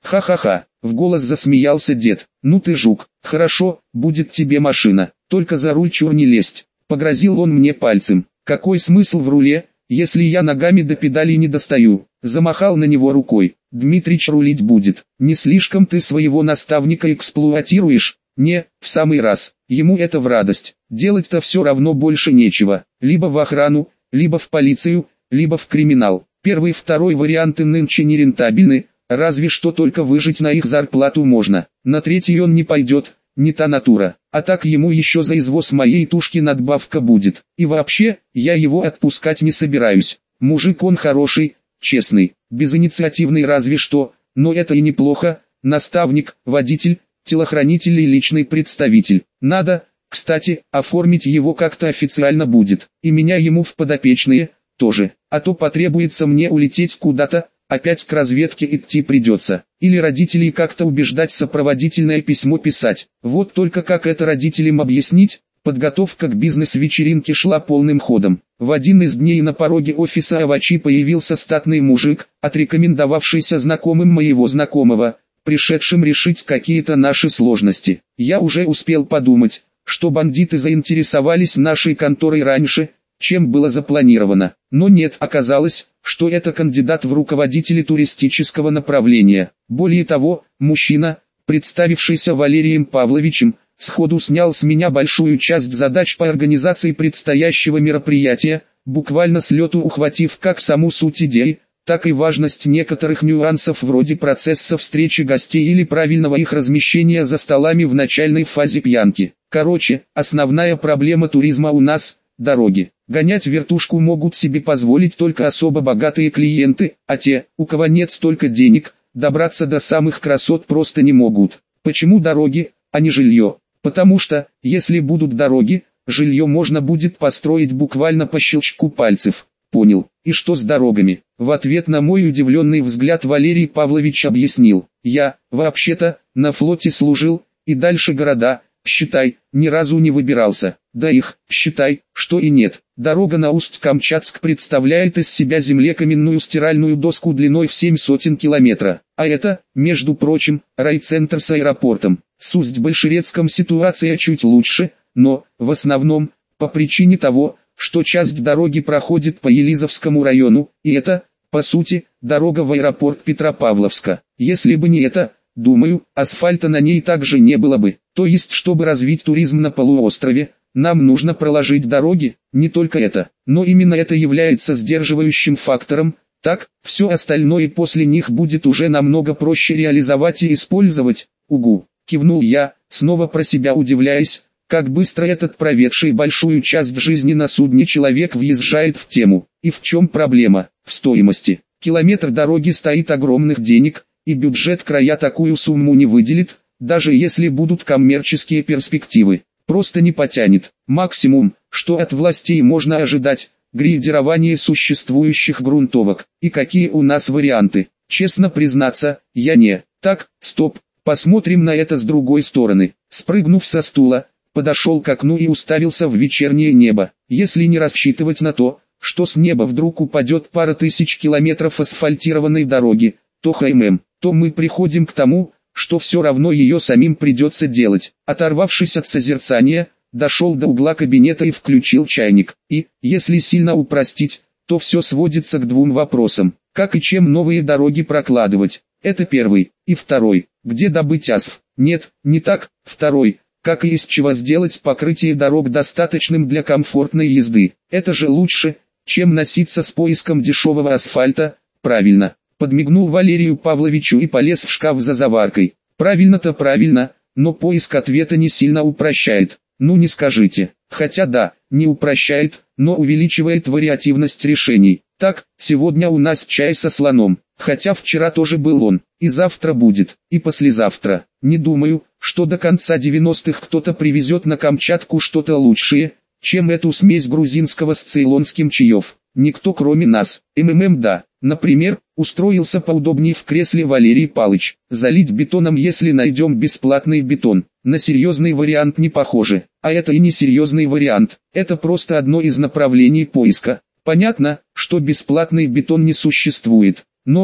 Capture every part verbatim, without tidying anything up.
Ха-ха-ха, в голос засмеялся дед. Ну ты жук, хорошо, будет тебе машина, только за руль чур не лезть. Погрозил он мне пальцем. Какой смысл в руле, если я ногами до педалей не достаю? Замахал на него рукой. Дмитрич рулить будет. Не слишком ты своего наставника эксплуатируешь? Не, в самый раз. Ему это в радость. Делать-то все равно больше нечего. Либо в охрану, либо в полицию, либо в криминал. Первый и второй варианты нынче не рентабельны, разве что только выжить на их зарплату можно. На третий он не пойдет, не та натура. А так ему еще за извоз моей тушки надбавка будет. И вообще, я его отпускать не собираюсь. Мужик он хороший, честный, безинициативный разве что, но это и неплохо. Наставник, водитель, телохранитель и личный представитель. Надо, кстати, оформить его как-то официально будет. И меня ему в подопечные тоже. А то потребуется мне улететь куда-то, опять к разведке идти придется. Или родителей как-то убеждать сопроводительное письмо писать. Вот только как это родителям объяснить? Подготовка к бизнес-вечеринке шла полным ходом. В один из дней на пороге офиса Авачи появился статный мужик, отрекомендовавшийся знакомым моего знакомого, пришедшим решить какие-то наши сложности. Я уже успел подумать, что бандиты заинтересовались нашей конторой раньше, чем было запланировано. Но нет, оказалось, что это кандидат в руководители туристического направления. Более того, мужчина, представившийся Валерием Павловичем, сходу снял с меня большую часть задач по организации предстоящего мероприятия, буквально с лету ухватив как саму суть идеи, так и важность некоторых нюансов вроде процесса встречи гостей или правильного их размещения за столами в начальной фазе пьянки. Короче, основная проблема туризма у нас – дороги. Гонять вертушку могут себе позволить только особо богатые клиенты, а те, у кого нет столько денег, добраться до самых красот просто не могут. Почему дороги, а не жилье? Потому что, если будут дороги, жилье можно будет построить буквально по щелчку пальцев. Понял. И что с дорогами? В ответ на мой удивленный взгляд Валерий Павлович объяснил. Я, вообще-то, на флоте служил, и дальше города, считай, ни разу не выбирался. Да их, считай, что и нет. Дорога на Усть-Камчатск представляет из себя землекаменную стиральную доску длиной в семь сотен километра. А это, между прочим, райцентр с аэропортом. С Усть-Большерецком ситуация чуть лучше, но, в основном, по причине того, что часть дороги проходит по Елизовскому району, и это, по сути, дорога в аэропорт Петропавловска. Если бы не это, думаю, асфальта на ней также не было бы. То есть, чтобы развить туризм на полуострове, нам нужно проложить дороги, не только это, но именно это является сдерживающим фактором. Так, все остальное после них будет уже намного проще реализовать и использовать. Угу, кивнул я, снова про себя удивляясь, как быстро этот проведший большую часть жизни на судне человек въезжает в тему. И в чем проблема? В стоимости. Километр дороги стоит огромных денег, и бюджет края такую сумму не выделит, даже если будут коммерческие перспективы. Просто не потянет. Максимум, что от властей можно ожидать, грейдирование существующих грунтовок. И какие у нас варианты? Честно признаться, я не. Так, стоп, посмотрим на это с другой стороны. Спрыгнув со стула, подошел к окну и уставился в вечернее небо. Если не рассчитывать на то, что с неба вдруг упадет пара тысяч километров асфальтированной дороги, то хм, то мы приходим к тому, что все равно ее самим придется делать. Оторвавшись от созерцания, дошел до угла кабинета и включил чайник. И, если сильно упростить, то все сводится к двум вопросам. Как и чем новые дороги прокладывать? Это первый. И второй. Где добыть асф? Нет, не так. Второй. Как и из чего сделать покрытие дорог достаточным для комфортной езды? Это же лучше, чем носиться с поиском дешевого асфальта. Правильно. Подмигнул Валерию Павловичу и полез в шкаф за заваркой. Правильно-то правильно, но поиск ответа не сильно упрощает. Ну не скажите. Хотя да, не упрощает, но увеличивает вариативность решений. Так, сегодня у нас чай со слоном. Хотя вчера тоже был он. И завтра будет. И послезавтра. Не думаю, что до конца девяностых кто-то привезет на Камчатку что-то лучшее, чем эту смесь грузинского с цейлонским чаев. Никто кроме нас. МММ да. Например, устроился поудобнее в кресле Валерий Палыч. Залить бетоном, если найдем бесплатный бетон. На серьезный вариант не похоже. А это и не серьезный вариант. Это просто одно из направлений поиска. Понятно, что бесплатный бетон не существует. Но, к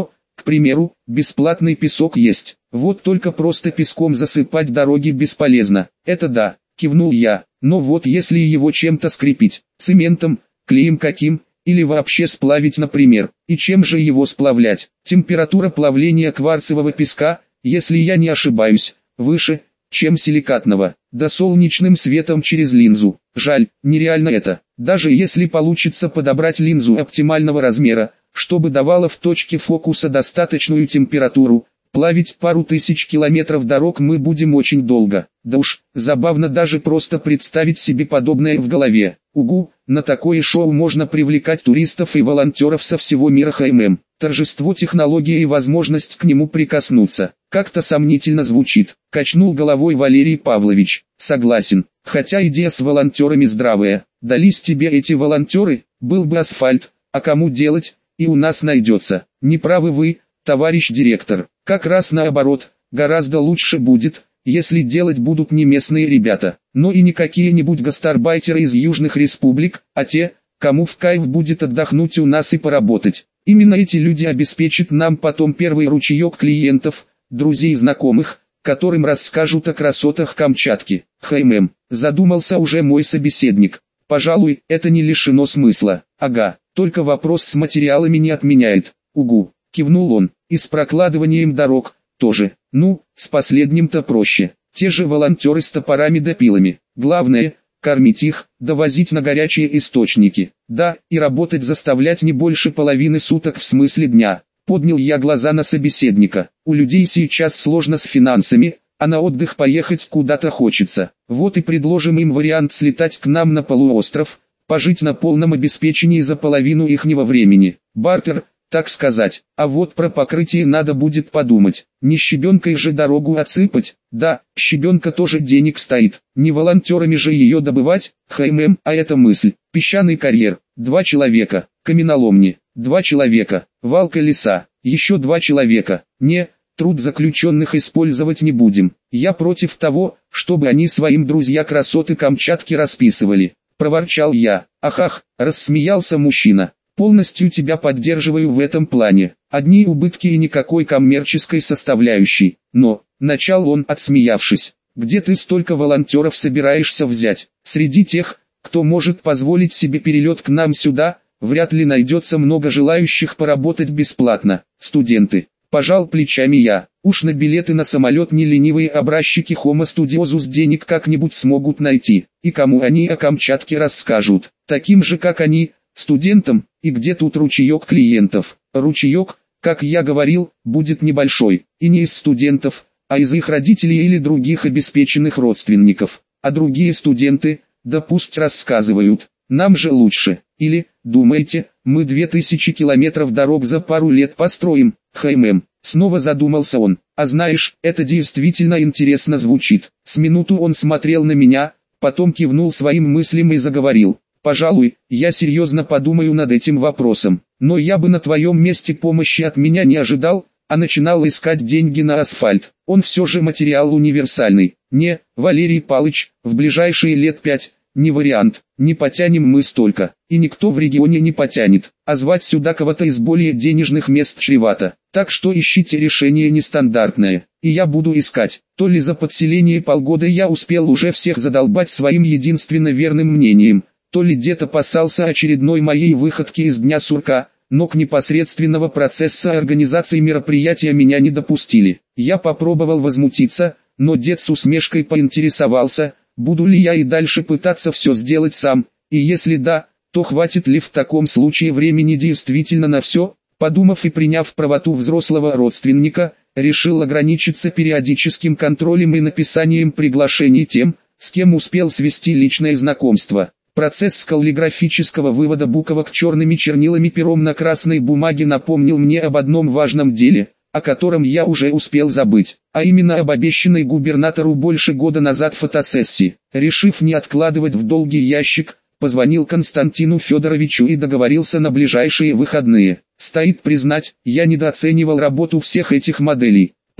К примеру, бесплатный песок есть. Вот только просто песком засыпать дороги бесполезно. Это да, кивнул я. Но вот если его чем-то скрепить, цементом, клеем каким, или вообще сплавить, например. И чем же его сплавлять? Температура плавления кварцевого песка, если я не ошибаюсь, выше, чем силикатного. Да солнечным светом через линзу. Жаль, нереально это. Даже если получится подобрать линзу оптимального размера, чтобы давала в точке фокуса достаточную температуру, плавить пару тысяч километров дорог мы будем очень долго. Да уж, забавно даже просто представить себе подобное в голове. Угу, на такое шоу можно привлекать туристов и волонтеров со всего мира. ХММ. Торжество технологии и возможность к нему прикоснуться. Как-то сомнительно звучит. Качнул головой Валерий Павлович. Согласен, хотя идея с волонтерами здравая. Дались тебе эти волонтеры, был бы асфальт, а кому делать, и у нас найдется. Не правы вы, товарищ директор. Как раз наоборот, гораздо лучше будет, если делать будут не местные ребята, но и не какие-нибудь гастарбайтеры из южных республик, а те, кому в кайф будет отдохнуть у нас и поработать. Именно эти люди обеспечат нам потом первый ручеек клиентов, друзей и знакомых, которым расскажут о красотах Камчатки. ХММ, задумался уже мой собеседник. Пожалуй, это не лишено смысла. Ага, только вопрос с материалами не отменяет. Угу, кивнул он, и с прокладыванием дорог тоже. Ну, с последним-то проще. Те же волонтеры с топорами да пилами. Главное, кормить их, довозить на горячие источники. Да, и работать заставлять не больше половины суток в смысле дня. Поднял я глаза на собеседника. У людей сейчас сложно с финансами, а на отдых поехать куда-то хочется. Вот и предложим им вариант слетать к нам на полуостров, пожить на полном обеспечении за половину ихнего времени. Бартер, так сказать. А вот про покрытие надо будет подумать. Не щебенкой же дорогу отсыпать. Да, щебенка тоже денег стоит. Не волонтерами же ее добывать. ХММ, а это мысль. Песчаный карьер. Два человека. Каменоломни. Два человека. Валка леса. Еще два человека. Не, труд заключенных использовать не будем. Я против того, чтобы они своим друзья красоты Камчатки расписывали. Проворчал я. Ах-ах, рассмеялся мужчина. Полностью тебя поддерживаю в этом плане. Одни убытки и никакой коммерческой составляющей. Но, начал он, отсмеявшись, где ты столько волонтеров собираешься взять? Среди тех, кто может позволить себе перелет к нам сюда, вряд ли найдется много желающих поработать бесплатно. Студенты. Пожал плечами я. Уж на билеты на самолет не ленивые образчики Homo Studiosus денег как-нибудь смогут найти. И кому они о Камчатке расскажут? Таким же, как они, студентам. И где тут ручеек клиентов? Ручеек, как я говорил, будет небольшой, и не из студентов, а из их родителей или других обеспеченных родственников. А другие студенты, да пусть рассказывают, нам же лучше. Или, думаете, мы две тысячи километров дорог за пару лет построим? ХММ, снова задумался он. А знаешь, это действительно интересно звучит. С минуту он смотрел на меня, потом кивнул своим мыслям и заговорил. Пожалуй, я серьезно подумаю над этим вопросом, но я бы на твоем месте помощи от меня не ожидал, а начинал искать деньги на асфальт. Он все же материал универсальный. Не, Валерий Палыч, в ближайшие лет пять, не вариант, не потянем мы столько, и никто в регионе не потянет, а звать сюда кого-то из более денежных мест чревато. Так что ищите решение нестандартное, и я буду искать. То ли за подселение полгода я успел уже всех задолбать своим единственно верным мнением, то ли дед опасался очередной моей выходки из дня сурка, но к непосредственного процесса организации мероприятия меня не допустили. Я попробовал возмутиться, но дед с усмешкой поинтересовался, буду ли я и дальше пытаться все сделать сам, и если да, то хватит ли в таком случае времени действительно на все. Подумав и приняв правоту взрослого родственника, решил ограничиться периодическим контролем и написанием приглашений тем, с кем успел свести личное знакомство. Процесс каллиграфического вывода буквок черными чернилами пером на красной бумаге напомнил мне об одном важном деле, о котором я уже успел забыть, а именно об обещанной губернатору больше года назад фотосессии. Решив не откладывать в долгий ящик, позвонил Константину Федоровичу и договорился на ближайшие выходные. Стоит признать, я недооценивал работу всех этих моделей.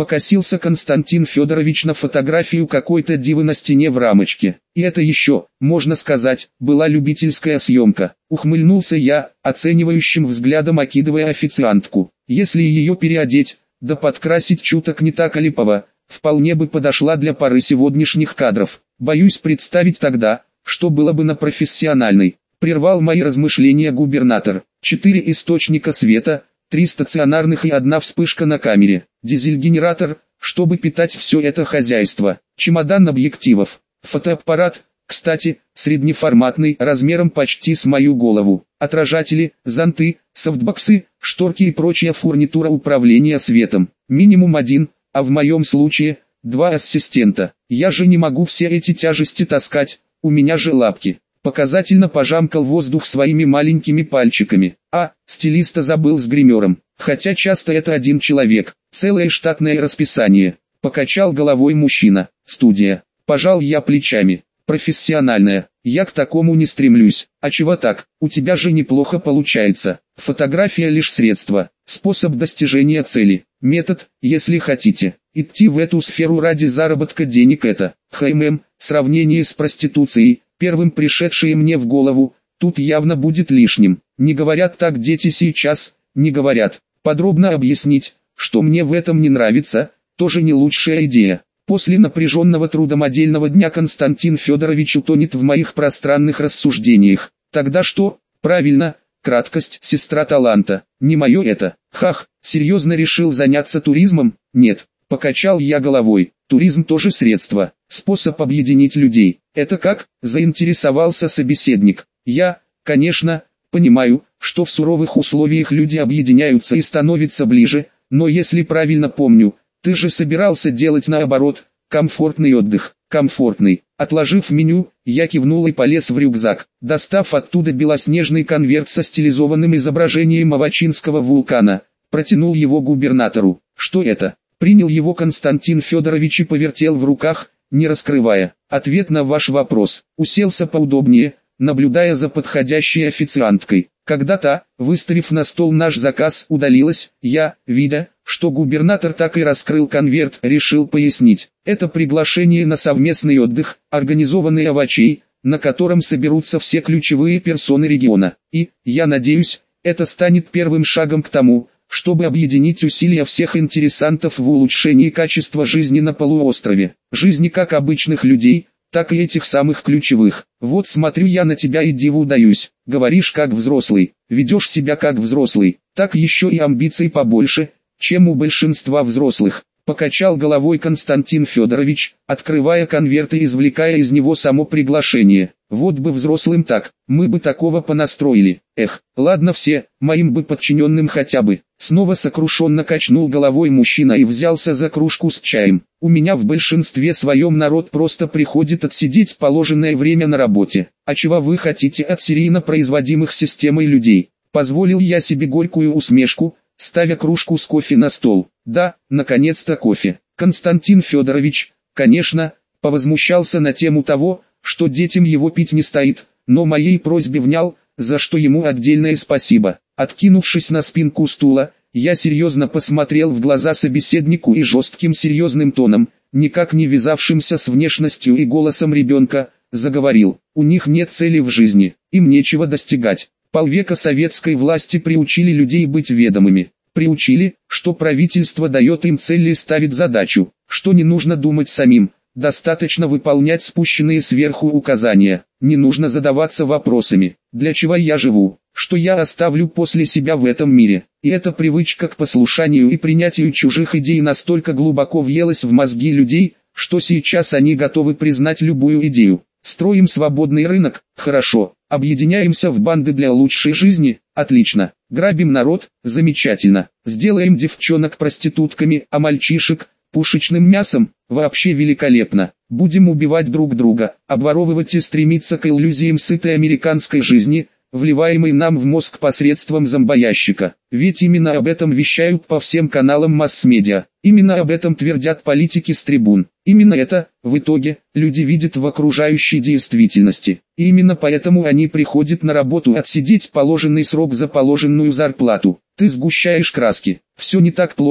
Покосился Константин Федорович на фотографию какой-то дивы на стене в рамочке. И это еще, можно сказать, была любительская съемка. Ухмыльнулся я, оценивающим взглядом окидывая официантку. Если ее переодеть, да подкрасить чуток не так липово, вполне бы подошла для пары сегодняшних кадров. Боюсь представить тогда, что было бы на профессиональной. Прервал мои размышления губернатор. Четыре источника света, три стационарных и одна вспышка на камере. Дизель-генератор, чтобы питать все это хозяйство. Чемодан объективов. Фотоаппарат, кстати, среднеформатный, размером почти с мою голову. Отражатели, зонты, софтбоксы, шторки и прочая фурнитура управления светом. Минимум один, а в моем случае, два ассистента. Я же не могу все эти тяжести таскать, у меня же лапки. Показательно пожамкал воздух своими маленькими пальчиками. А, стилиста забыл с гримером. Хотя часто это один человек. Целое штатное расписание. Покачал головой мужчина. Студия. Пожал я плечами. Профессиональная. Я к такому не стремлюсь. А чего так? У тебя же неплохо получается. Фотография лишь средство. Способ достижения цели. Метод, если хотите. Идти в эту сферу ради заработка денег это. ХММ, сравнение с проституцией. Первым пришедшее мне в голову, тут явно будет лишним. Не говорят так дети сейчас, не говорят. Подробно объяснить, что мне в этом не нравится, тоже не лучшая идея. После напряженного трудомодельного дня Константин Федорович утонет в моих пространных рассуждениях. Тогда что? Правильно, краткость, сестра таланта. Не мое это. Хах, серьезно решил заняться туризмом? Нет. Покачал я головой. Туризм тоже средство, способ объединить людей. Это как? Заинтересовался собеседник. Я, конечно, понимаю, что в суровых условиях люди объединяются и становятся ближе, но если правильно помню, ты же собирался делать наоборот, комфортный отдых, комфортный. Отложив меню, я кивнул и полез в рюкзак, достав оттуда белоснежный конверт со стилизованным изображением Авачинского вулкана, протянул его губернатору. Что это? Принял его Константин Федорович и повертел в руках, не раскрывая. Ответ на ваш вопрос. Уселся поудобнее, наблюдая за подходящей официанткой. Когда та, выставив на стол наш заказ, удалилась, я, видя, что губернатор так и раскрыл конверт, решил пояснить. Это приглашение на совместный отдых, организованный Авачей, на котором соберутся все ключевые персоны региона. И, я надеюсь, это станет первым шагом к тому, чтобы объединить усилия всех интересантов в улучшении качества жизни на полуострове. Жизни как обычных людей, так и этих самых ключевых. Вот смотрю я на тебя и диву даюсь. Говоришь как взрослый, ведешь себя как взрослый, так еще и амбиций побольше, чем у большинства взрослых. Покачал головой Константин Федорович, открывая конверт и извлекая из него само приглашение. Вот бы взрослым так, мы бы такого понастроили. Эх, ладно все, моим бы подчиненным хотя бы. Снова сокрушенно качнул головой мужчина и взялся за кружку с чаем. У меня в большинстве своем народ просто приходит отсидеть положенное время на работе. А чего вы хотите от серийно производимых системой людей? Позволил я себе горькую усмешку, ставя кружку с кофе на стол. Да, наконец-то кофе. Константин Федорович, конечно, повозмущался на тему того, что детям его пить не стоит, но моей просьбе внял, за что ему отдельное спасибо. Откинувшись на спинку стула, я серьезно посмотрел в глаза собеседнику и жестким серьезным тоном, никак не вязавшимся с внешностью и голосом ребенка, заговорил. У них нет цели в жизни, им нечего достигать. Полвека советской власти приучили людей быть ведомыми. Приучили, что правительство дает им цель и ставит задачу, что не нужно думать самим, достаточно выполнять спущенные сверху указания, не нужно задаваться вопросами, для чего я живу, что я оставлю после себя в этом мире. И эта привычка к послушанию и принятию чужих идей настолько глубоко въелась в мозги людей, что сейчас они готовы признать любую идею. Строим свободный рынок, хорошо. Объединяемся в банды для лучшей жизни, отлично. Грабим народ, замечательно. Сделаем девчонок проститутками, а мальчишек пушечным мясом, вообще великолепно. Будем убивать друг друга, обворовывать и стремиться к иллюзиям сытой американской жизни, вливаемой нам в мозг посредством зомбоящика. Ведь именно об этом вещают по всем каналам масс-медиа. Именно об этом твердят политики с трибун. Именно это, в итоге, люди видят в окружающей действительности. И именно поэтому они приходят на работу отсидеть положенный срок за положенную зарплату. Ты сгущаешь краски. Все не так плохо,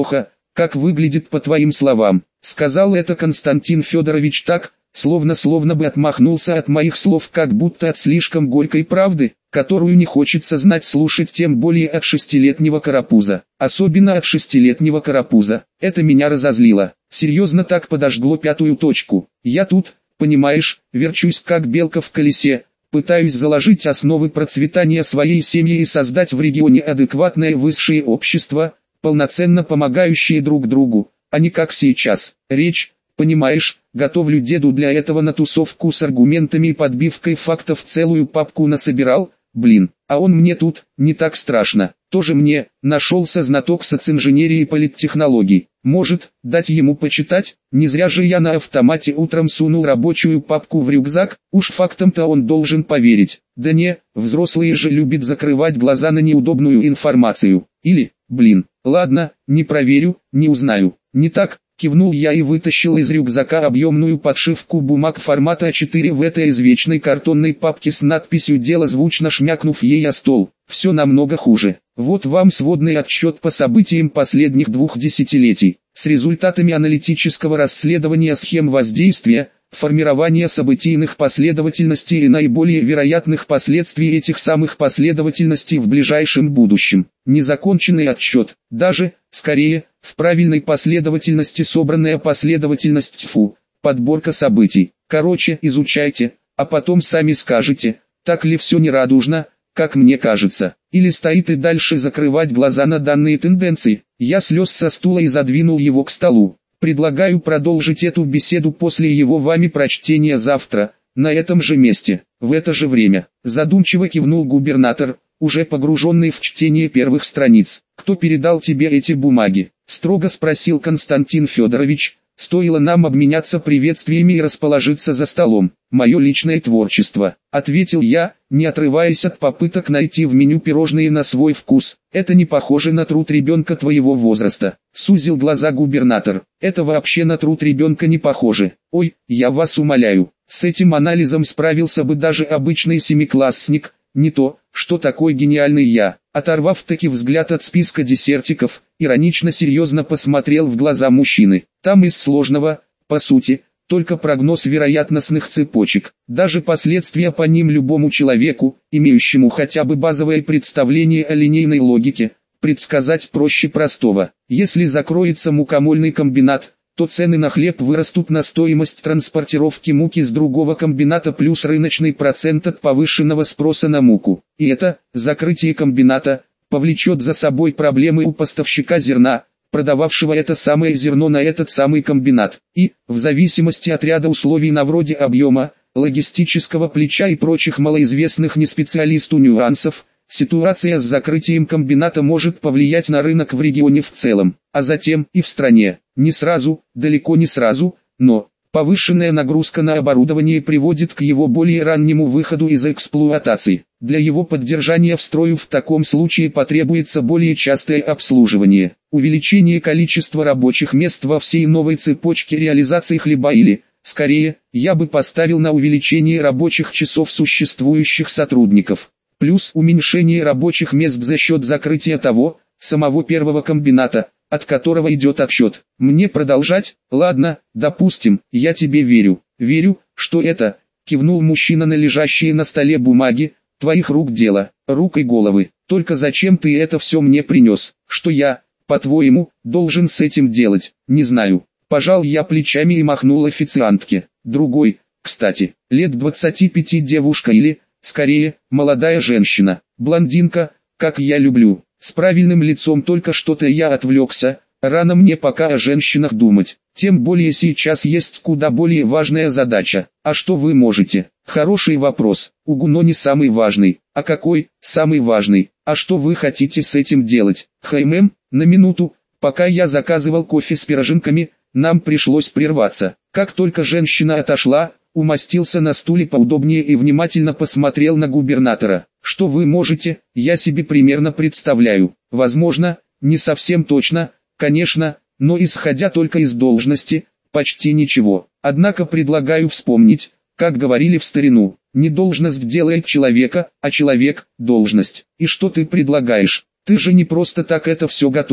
как выглядит по твоим словам. Сказал это Константин Федорович так, словно словно бы отмахнулся от моих слов, как будто от слишком горькой правды, которую не хочется знать слушать, тем более от шестилетнего карапуза. Особенно от шестилетнего карапуза. Это меня разозлило. Серьезно так подожгло пятую точку. Я тут, понимаешь, верчусь как белка в колесе, пытаюсь заложить основы процветания своей семьи и создать в регионе адекватное высшее общество, полноценно помогающее друг другу, а не как сейчас. Речь, понимаешь, готовлю деду для этого на тусовку с аргументами и подбивкой фактов, целую папку насобирал, блин, а он мне тут, не так страшно. Тоже мне, нашелся знаток социнженерии и политтехнологий. Может, дать ему почитать? Не зря же я на автомате утром сунул рабочую папку в рюкзак, уж фактом-то он должен поверить. Да не, взрослые же любят закрывать глаза на неудобную информацию. Или, блин, ладно, не проверю, не узнаю. Не так, кивнул я и вытащил из рюкзака объемную подшивку бумаг формата а четыре в этой извечной картонной папке с надписью «Дело», звучно шмякнув ей о стол. Все намного хуже. Вот вам сводный отчет по событиям последних двух десятилетий, с результатами аналитического расследования схем воздействия, формирования событийных последовательностей и наиболее вероятных последствий этих самых последовательностей в ближайшем будущем. Незаконченный отчет, даже, скорее, в правильной последовательности собранная последовательность тьфу, подборка событий. Короче, изучайте, а потом сами скажете, так ли все нерадужно, как мне кажется, или стоит и дальше закрывать глаза на данные тенденции. Я слез со стула и задвинул его к столу. Предлагаю продолжить эту беседу после его вами прочтения завтра, на этом же месте, в это же время. Задумчиво кивнул губернатор, уже погруженный в чтение первых страниц. «Кто передал тебе эти бумаги?» — строго спросил Константин Федорович. Стоило нам обменяться приветствиями и расположиться за столом. «Мое личное творчество», — ответил я, не отрываясь от попыток найти в меню пирожные на свой вкус. «Это не похоже на труд ребенка твоего возраста», — сузил глаза губернатор. «Это вообще на труд ребенка не похоже. Ой, я вас умоляю, с этим анализом справился бы даже обычный семиклассник, не то, что такой гениальный я». Оторвав-таки взгляд от списка десертиков, иронично-серьезно посмотрел в глаза мужчины. Там из сложного, по сути, только прогноз вероятностных цепочек. Даже последствия по ним любому человеку, имеющему хотя бы базовое представление о линейной логике, предсказать проще простого. Если закроется мукомольный комбинат, то цены на хлеб вырастут на стоимость транспортировки муки с другого комбината плюс рыночный процент от повышенного спроса на муку. И это, закрытие комбината, повлечет за собой проблемы у поставщика зерна, продававшего это самое зерно на этот самый комбинат. И, в зависимости от ряда условий на вроде объема, логистического плеча и прочих малоизвестных неспециалисту нюансов, ситуация с закрытием комбината может повлиять на рынок в регионе в целом, а затем и в стране. Не сразу, далеко не сразу, но повышенная нагрузка на оборудование приводит к его более раннему выходу из эксплуатации. Для его поддержания в строю в таком случае потребуется более частое обслуживание, увеличение количества рабочих мест во всей новой цепочке реализации хлеба или, скорее, я бы поставил на увеличение рабочих часов существующих сотрудников, плюс уменьшение рабочих мест за счет закрытия того, самого первого комбината, от которого идет отсчет. Мне продолжать? Ладно, допустим, я тебе верю. Верю, что это, кивнул мужчина на лежащие на столе бумаги, твоих рук дело, рук и головы. Только зачем ты это все мне принес? Что я, по-твоему, должен с этим делать? Не знаю. Пожал я плечами и махнул официантке. Другой, кстати, лет двадцати пяти девушка или, скорее, молодая женщина, блондинка, как я люблю. С правильным лицом, только что-то я отвлекся, рано мне пока о женщинах думать, тем более сейчас есть куда более важная задача. А что вы можете? Хороший вопрос, угу, но не самый важный. А какой, самый важный? А что вы хотите с этим делать? Хм, на минуту, пока я заказывал кофе с пироженками, нам пришлось прерваться. Как только женщина отошла, умостился на стуле поудобнее и внимательно посмотрел на губернатора. Что вы можете, я себе примерно представляю. Возможно, не совсем точно, конечно, но исходя только из должности, почти ничего. Однако предлагаю вспомнить, как говорили в старину, не должность делает человека, а человек – должность. И что ты предлагаешь? Ты же не просто так это все готовил.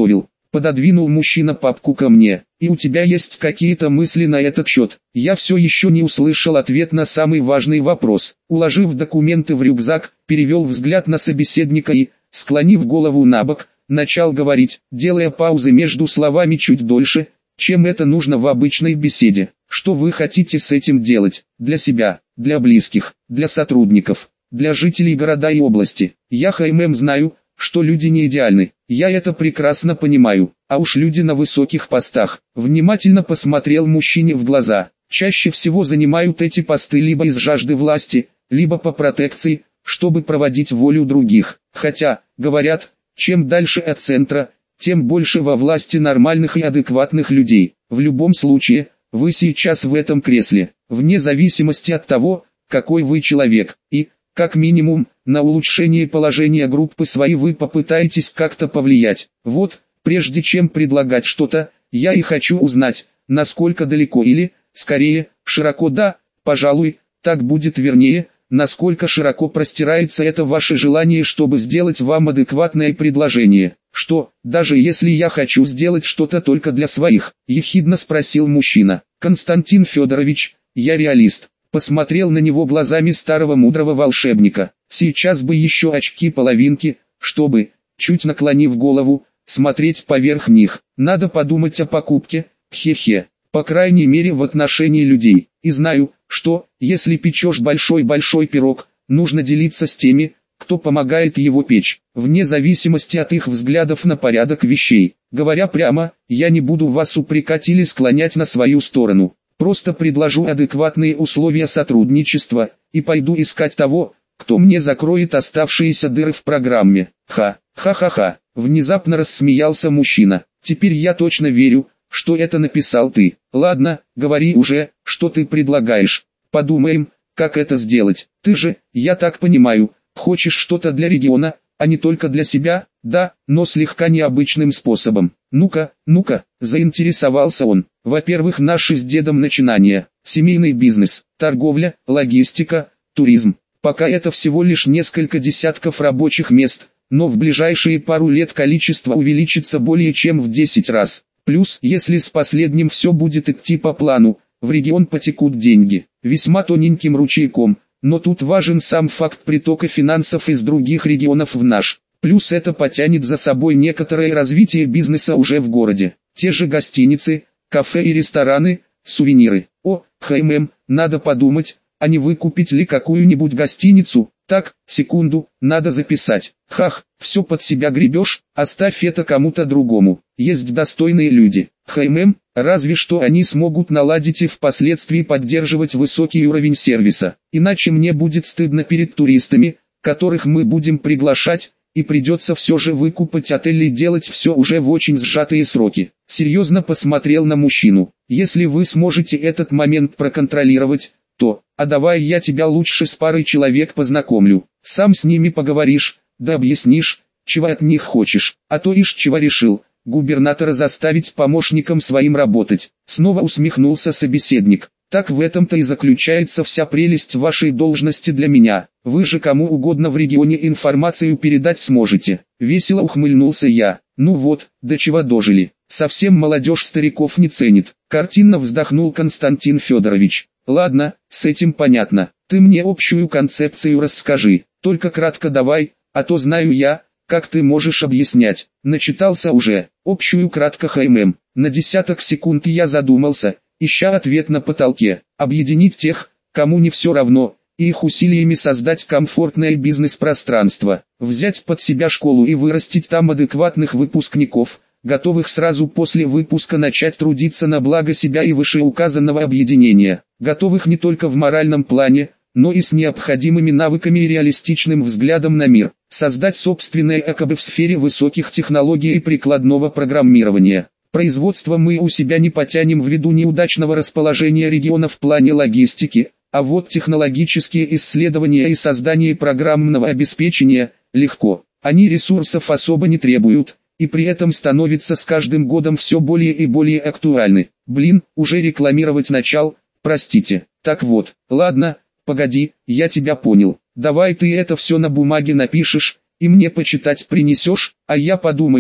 Пододвинул мужчина папку ко мне. И у тебя есть какие-то мысли на этот счет? Я все еще не услышал ответ на самый важный вопрос. Уложив документы в рюкзак, перевел взгляд на собеседника и, склонив голову набок, начал говорить, делая паузы между словами чуть дольше, чем это нужно в обычной беседе. Что вы хотите с этим делать? Для себя, для близких, для сотрудников, для жителей города и области. Я ХММ знаю, что люди не идеальны. Я это прекрасно понимаю. А уж люди на высоких постах. Внимательно посмотрел мужчине в глаза. Чаще всего занимают эти посты либо из жажды власти, либо по протекции, чтобы проводить волю других. Хотя, говорят, чем дальше от центра, тем больше во власти нормальных и адекватных людей. В любом случае, вы сейчас в этом кресле, вне зависимости от того, какой вы человек, и, как минимум, на улучшение положения группы своей вы попытаетесь как-то повлиять. Вот, прежде чем предлагать что-то, я и хочу узнать, насколько далеко или, скорее, широко да, пожалуй, так будет вернее, насколько широко простирается это ваше желание, чтобы сделать вам адекватное предложение. Что, даже если я хочу сделать что-то только для своих, ехидно спросил мужчина. Константин Федорович, я реалист. Посмотрел на него глазами старого мудрого волшебника. Сейчас бы еще очки-половинки, чтобы, чуть наклонив голову, смотреть поверх них. Надо подумать о покупке, хе-хе, по крайней мере в отношении людей. И знаю, что, если печешь большой-большой пирог, нужно делиться с теми, кто помогает его печь, вне зависимости от их взглядов на порядок вещей. Говоря прямо, я не буду вас упрекать или склонять на свою сторону. Просто предложу адекватные условия сотрудничества, и пойду искать того, кто мне закроет оставшиеся дыры в программе. Ха, ха-ха-ха, внезапно рассмеялся мужчина. Теперь я точно верю, что это написал ты. Ладно, говори уже, что ты предлагаешь. Подумаем, как это сделать. Ты же, я так понимаю, хочешь что-то для региона, а не только для себя, да, но слегка необычным способом. Ну-ка, ну-ка, заинтересовался он. Во-первых, наши с дедом начинания, семейный бизнес, торговля, логистика, туризм. Пока это всего лишь несколько десятков рабочих мест, но в ближайшие пару лет количество увеличится более чем в десять раз. Плюс, если с последним все будет идти по плану, в регион потекут деньги, весьма тоненьким ручейком. Но тут важен сам факт притока финансов из других регионов в наш. Плюс это потянет за собой некоторое развитие бизнеса уже в городе. Те же гостиницы, кафе и рестораны, сувениры. О, ХММ, надо подумать, а не выкупить ли какую-нибудь гостиницу? Так, секунду, надо записать. Хах, все под себя гребешь, оставь это кому-то другому. Есть достойные люди. ХММ, разве что они смогут наладить и впоследствии поддерживать высокий уровень сервиса. Иначе мне будет стыдно перед туристами, которых мы будем приглашать, и придется все же выкупать отель и делать все уже в очень сжатые сроки. Серьезно посмотрел на мужчину. Если вы сможете этот момент проконтролировать, то, а давай я тебя лучше с парой человек познакомлю. Сам с ними поговоришь, да объяснишь, чего от них хочешь, а то ишь чего решил. Губернатора заставить помощникам своим работать. Снова усмехнулся собеседник. Так в этом-то и заключается вся прелесть вашей должности для меня. Вы же кому угодно в регионе информацию передать сможете. Весело ухмыльнулся я. Ну вот, до чего дожили. Совсем молодежь стариков не ценит. Картинно вздохнул Константин Федорович. Ладно, с этим понятно. Ты мне общую концепцию расскажи. Только кратко давай, а то знаю я, как ты можешь объяснять. Начитался уже. Общую кратко ХММ. На десяток секунд я задумался, ища ответ на потолке. Объединить тех, кому не все равно, и их усилиями создать комфортное бизнес-пространство. Взять под себя школу и вырастить там адекватных выпускников, готовых сразу после выпуска начать трудиться на благо себя и вышеуказанного объединения. Готовых не только в моральном плане, но и с необходимыми навыками и реалистичным взглядом на мир. Создать собственное ЭКБ в сфере высоких технологий и прикладного программирования. Производство мы у себя не потянем ввиду неудачного расположения региона в плане логистики, а вот технологические исследования и создание программного обеспечения – легко. Они ресурсов особо не требуют, и при этом становятся с каждым годом все более и более актуальны. Блин, уже рекламировать начал, простите. Так вот, ладно, погоди, я тебя понял. Давай ты это все на бумаге напишешь, и мне почитать принесешь, а я подумаю,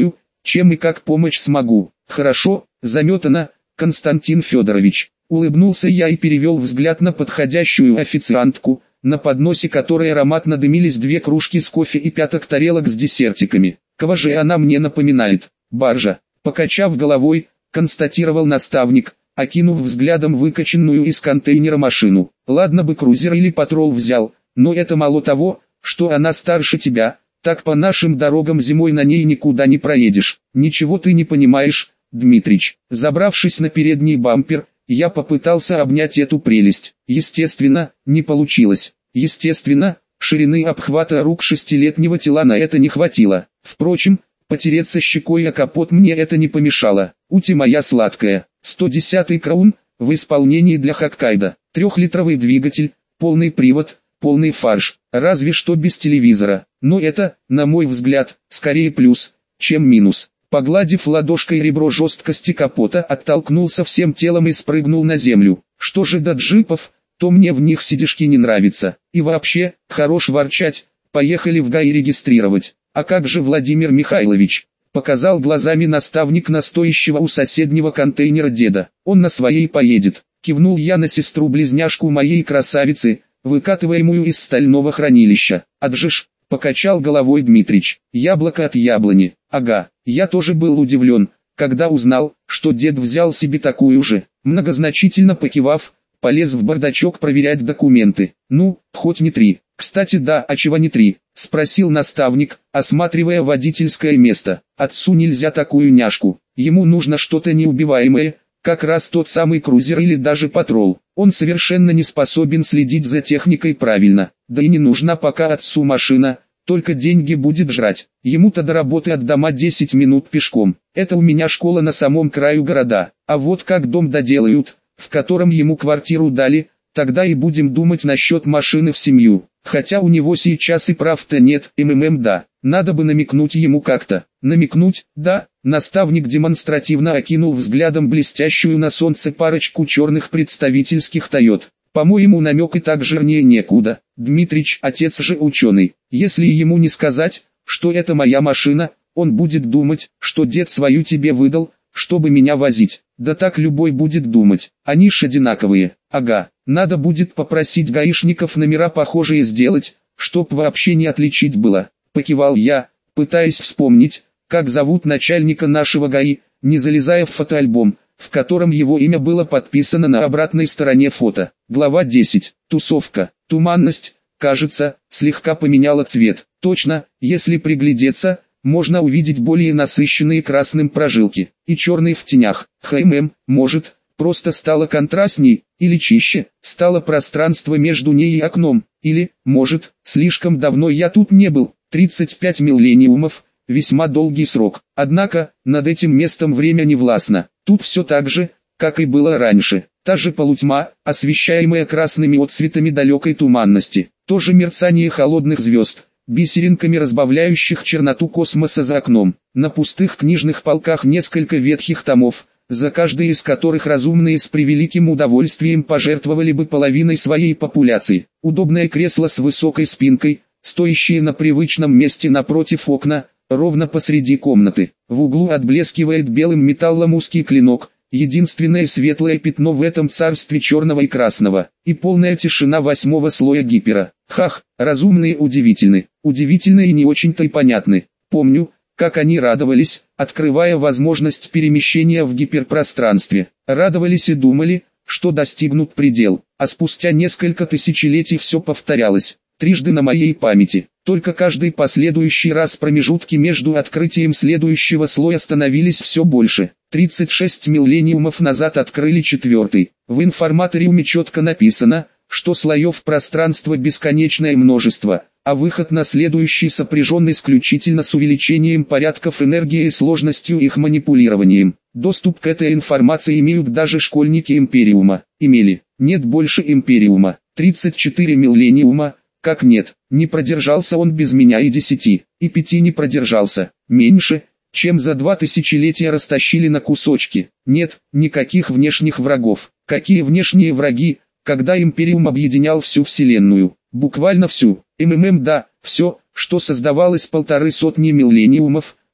чем и как помочь смогу. Хорошо, заметано, Константин Федорович. Улыбнулся я и перевел взгляд на подходящую официантку, на подносе которой ароматно дымились две кружки с кофе и пяток тарелок с десертиками. Кого же она мне напоминает? Баржа. Покачав головой, констатировал наставник, окинув взглядом выкаченную из контейнера машину. Ладно бы крузер или патрол взял, но это мало того, что она старше тебя, так по нашим дорогам зимой на ней никуда не проедешь. Ничего ты не понимаешь, Дмитрич. Забравшись на передний бампер, я попытался обнять эту прелесть. Естественно, не получилось. Естественно, ширины обхвата рук шестилетнего тела на это не хватило. Впрочем, потереться щекой о капот мне это не помешало. Ути моя сладкая. сто десятый краун, в исполнении для Хоккайдо. Трехлитровый двигатель, полный привод, полный фарш. Разве что без телевизора. Но это, на мой взгляд, скорее плюс, чем минус. Погладив ладошкой ребро жесткости капота, оттолкнулся всем телом и спрыгнул на землю. Что же до джипов, то мне в них сидишки не нравится. И вообще, хорош ворчать, поехали в ГАИ регистрировать. А как же Владимир Михайлович? Показал глазами наставник на стоящего у соседнего контейнера деда. Он на своей поедет. Кивнул я на сестру-близняшку моей красавицы, выкатываемую из стального хранилища. Аджиш, покачал головой Дмитрич. Яблоко от яблони. Ага, я тоже был удивлен, когда узнал, что дед взял себе такую же. Многозначительно покивав, полез в бардачок проверять документы. Ну, хоть не три. Кстати, да, а чего не три? Спросил наставник, осматривая водительское место. Отцу нельзя такую няшку. Ему нужно что-то неубиваемое, как раз тот самый крузер или даже патрол. Он совершенно не способен следить за техникой правильно. Да и не нужна пока отцу машина, только деньги будет жрать. Ему-то до работы от дома десять минут пешком. Это у меня школа на самом краю города. А вот как дом доделают, в котором ему квартиру дали, тогда и будем думать насчет машины в семью. Хотя у него сейчас и прав-то нет, МММ да. Надо бы намекнуть ему как-то. Намекнуть, да. Наставник демонстративно окинул взглядом блестящую на солнце парочку черных представительских Тойот. По-моему, намек и так жирнее некуда. Дмитрич, отец же ученый. Если ему не сказать, что это моя машина, он будет думать, что дед свою тебе выдал, чтобы меня возить. Да так любой будет думать. Они ж одинаковые. Ага, надо будет попросить гаишников номера похожие сделать, чтоб вообще не отличить было. Покивал я, пытаясь вспомнить, как зовут начальника нашего ГАИ, не залезая в фотоальбом, в котором его имя было подписано на обратной стороне фото. Глава десять. Тусовка. Туманность, кажется, слегка поменяла цвет. Точно, если приглядеться, можно увидеть более насыщенные красным прожилки, и черные в тенях. ХММ, может, просто стало контрастней, или чище, стало пространство между ней и окном, или, может, слишком давно я тут не был. тридцать пять миллениумов, весьма долгий срок. Однако, над этим местом время не властно. Тут все так же, как и было раньше. Та же полутьма, освещаемая красными отцветами далекой туманности. То же мерцание холодных звезд, бисеринками разбавляющих черноту космоса за окном. На пустых книжных полках несколько ветхих томов, за каждый из которых разумные с превеликим удовольствием пожертвовали бы половиной своей популяции. Удобное кресло с высокой спинкой, стоящее на привычном месте напротив окна, ровно посреди комнаты. В углу отблескивает белым металлом узкий клинок, единственное светлое пятно в этом царстве черного и красного, и полная тишина восьмого слоя гипера. Хах, разумные удивительны, удивительны и не очень-то и понятны. Помню, как они радовались, открывая возможность перемещения в гиперпространстве. Радовались и думали, что достигнут предел, а спустя несколько тысячелетий все повторялось. Трижды на моей памяти. Только каждый последующий раз промежутки между открытием следующего слоя становились все больше. тридцать шесть миллениумов назад открыли четвертый. В информаториуме четко написано, что слоев пространства бесконечное множество, а выход на следующий сопряжен исключительно с увеличением порядков энергии и сложностью их манипулированием. Доступ к этой информации имеют даже школьники Империума. Имели. Нет больше Империума. тридцать четыре миллениума. Как нет, не продержался он без меня и десяти, и пяти не продержался. Меньше, чем за два тысячелетия растащили на кусочки. Нет, никаких внешних врагов. Какие внешние враги, когда Империум объединял всю Вселенную? Буквально всю. МММ да, все, что создавалось полторы сотни миллениумов,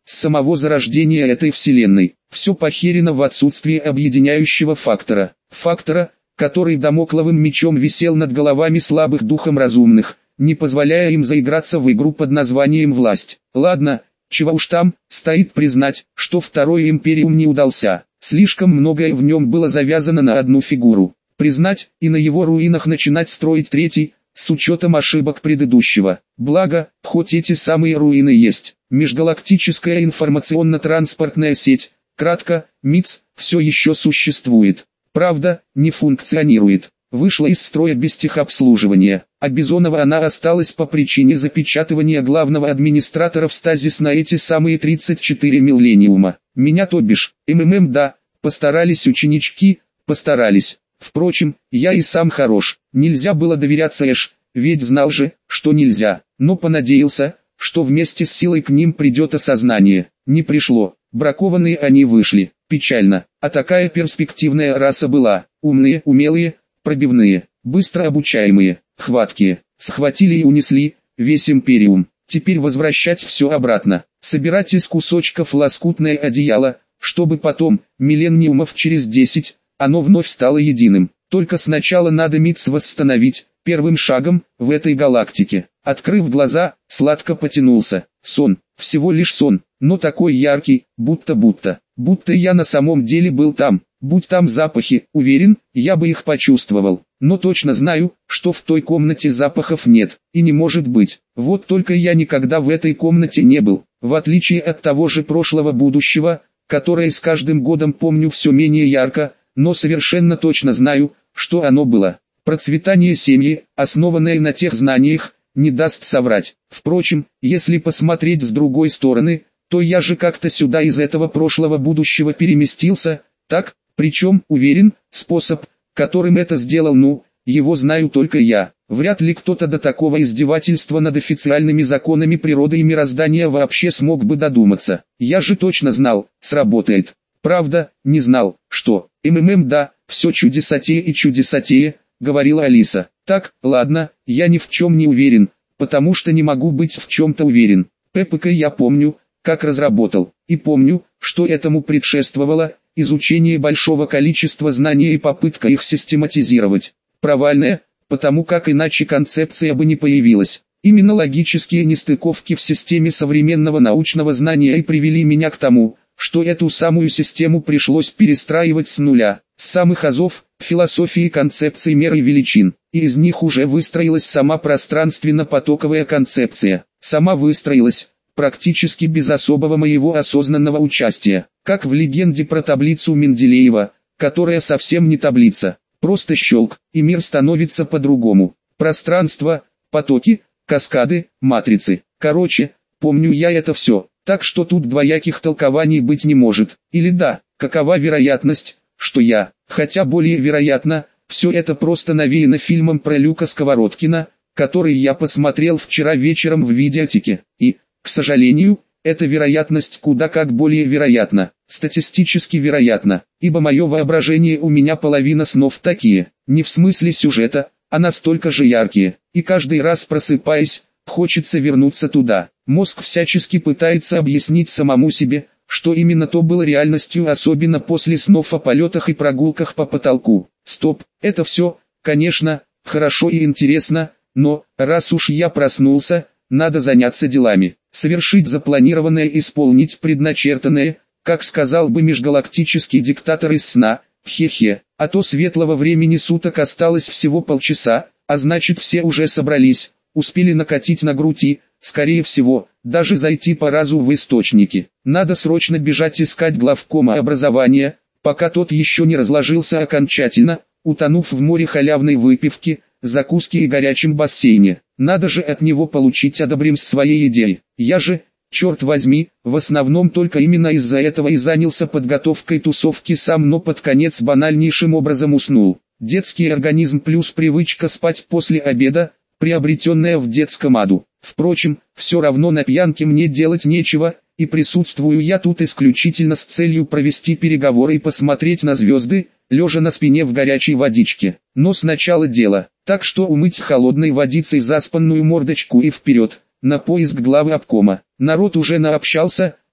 с самого зарождения этой вселенной. Все похерено в отсутствии объединяющего фактора. Фактора, который дамокловым мечом висел над головами слабых духом разумных, не позволяя им заиграться в игру под названием «власть». Ладно, чего уж там, стоит признать, что второй империум не удался. Слишком многое в нем было завязано на одну фигуру. Признать, и на его руинах начинать строить третий, с учетом ошибок предыдущего. Благо, хоть эти самые руины есть. Межгалактическая информационно-транспортная сеть, кратко, МИЦ, все еще существует. Правда, не функционирует. Вышла из строя без техобслуживания, а Бизонова она осталась по причине запечатывания главного администратора в стазис на эти самые тридцать четыре миллениума. Меня то бишь, МММ да, постарались ученички, постарались. Впрочем, я и сам хорош, нельзя было доверяться Эш, ведь знал же, что нельзя, но понадеялся, что вместе с силой к ним придет осознание. Не пришло, бракованные они вышли, печально, а такая перспективная раса была, умные, умелые, пробивные, быстро обучаемые, хваткие, схватили и унесли, весь империум, теперь возвращать все обратно, собирать из кусочков лоскутное одеяло, чтобы потом, миллениумов через десять, оно вновь стало единым. Только сначала надо МИЦ восстановить, первым шагом, в этой галактике. Открыв глаза, сладко потянулся. Сон, всего лишь сон, но такой яркий, будто-будто, будто я на самом деле был там. Будь там запахи, уверен, я бы их почувствовал. Но точно знаю, что в той комнате запахов нет, и не может быть. Вот только я никогда в этой комнате не был, в отличие от того же прошлого будущего, которое с каждым годом помню все менее ярко, но совершенно точно знаю, что оно было. Процветание семьи, основанное на тех знаниях, не даст соврать. Впрочем, если посмотреть с другой стороны, то я же как-то сюда из этого прошлого будущего переместился, так, причем, уверен, способ, которым это сделал, ну, его знаю только я. Вряд ли кто-то до такого издевательства над официальными законами природы и мироздания вообще смог бы додуматься. Я же точно знал, сработает. Правда, не знал, что, МММ да, все чудесатее и чудесатее, говорила Алиса. Так, ладно, я ни в чем не уверен, потому что не могу быть в чем-то уверен. ППК я помню, как разработал, и помню, что этому предшествовало, изучение большого количества знаний и попытка их систематизировать. Провальная, потому как иначе концепция бы не появилась. Именно логические нестыковки в системе современного научного знания и привели меня к тому, что эту самую систему пришлось перестраивать с нуля, с самых азов, философии концепций меры величин, и из них уже выстроилась сама пространственно-потоковая концепция, сама выстроилась, практически без особого моего осознанного участия, как в легенде про таблицу Менделеева, которая совсем не таблица, просто щелк, и мир становится по-другому. Пространство, потоки, каскады, матрицы. Короче, помню я это все. Так что тут двояких толкований быть не может. Или да, какова вероятность, что я, хотя более вероятно, все это просто навеяно фильмом про Люка Сковородкина, который я посмотрел вчера вечером в видеотеке. И, к сожалению, эта вероятность куда как более вероятна, статистически вероятна, ибо мое воображение у меня половина снов такие, не в смысле сюжета, а настолько же яркие, и каждый раз просыпаясь, хочется вернуться туда. Мозг всячески пытается объяснить самому себе, что именно то было реальностью, особенно после снов о полетах и прогулках по потолку. Стоп, это все, конечно, хорошо и интересно, но, раз уж я проснулся, надо заняться делами, совершить запланированное, исполнить предначертанное, как сказал бы межгалактический диктатор из сна, хе-хе, а то светлого времени суток осталось всего полчаса, а значит все уже собрались, успели накатить на грудь и, скорее всего, даже зайти по разу в источники. Надо срочно бежать искать главкома образования, пока тот еще не разложился окончательно, утонув в море халявной выпивки, закуски и горячем бассейне. Надо же от него получить одобрим своей идеей. Я же, черт возьми, в основном только именно из-за этого и занялся подготовкой тусовки сам, но под конец банальнейшим образом уснул. Детский организм плюс привычка спать после обеда, приобретенная в детском аду. Впрочем, все равно на пьянке мне делать нечего, и присутствую я тут исключительно с целью провести переговоры и посмотреть на звезды, лежа на спине в горячей водичке. Но сначала дело, так что умыть холодной водицей заспанную мордочку и вперед, на поиск главы обкома. Народ уже наобщался,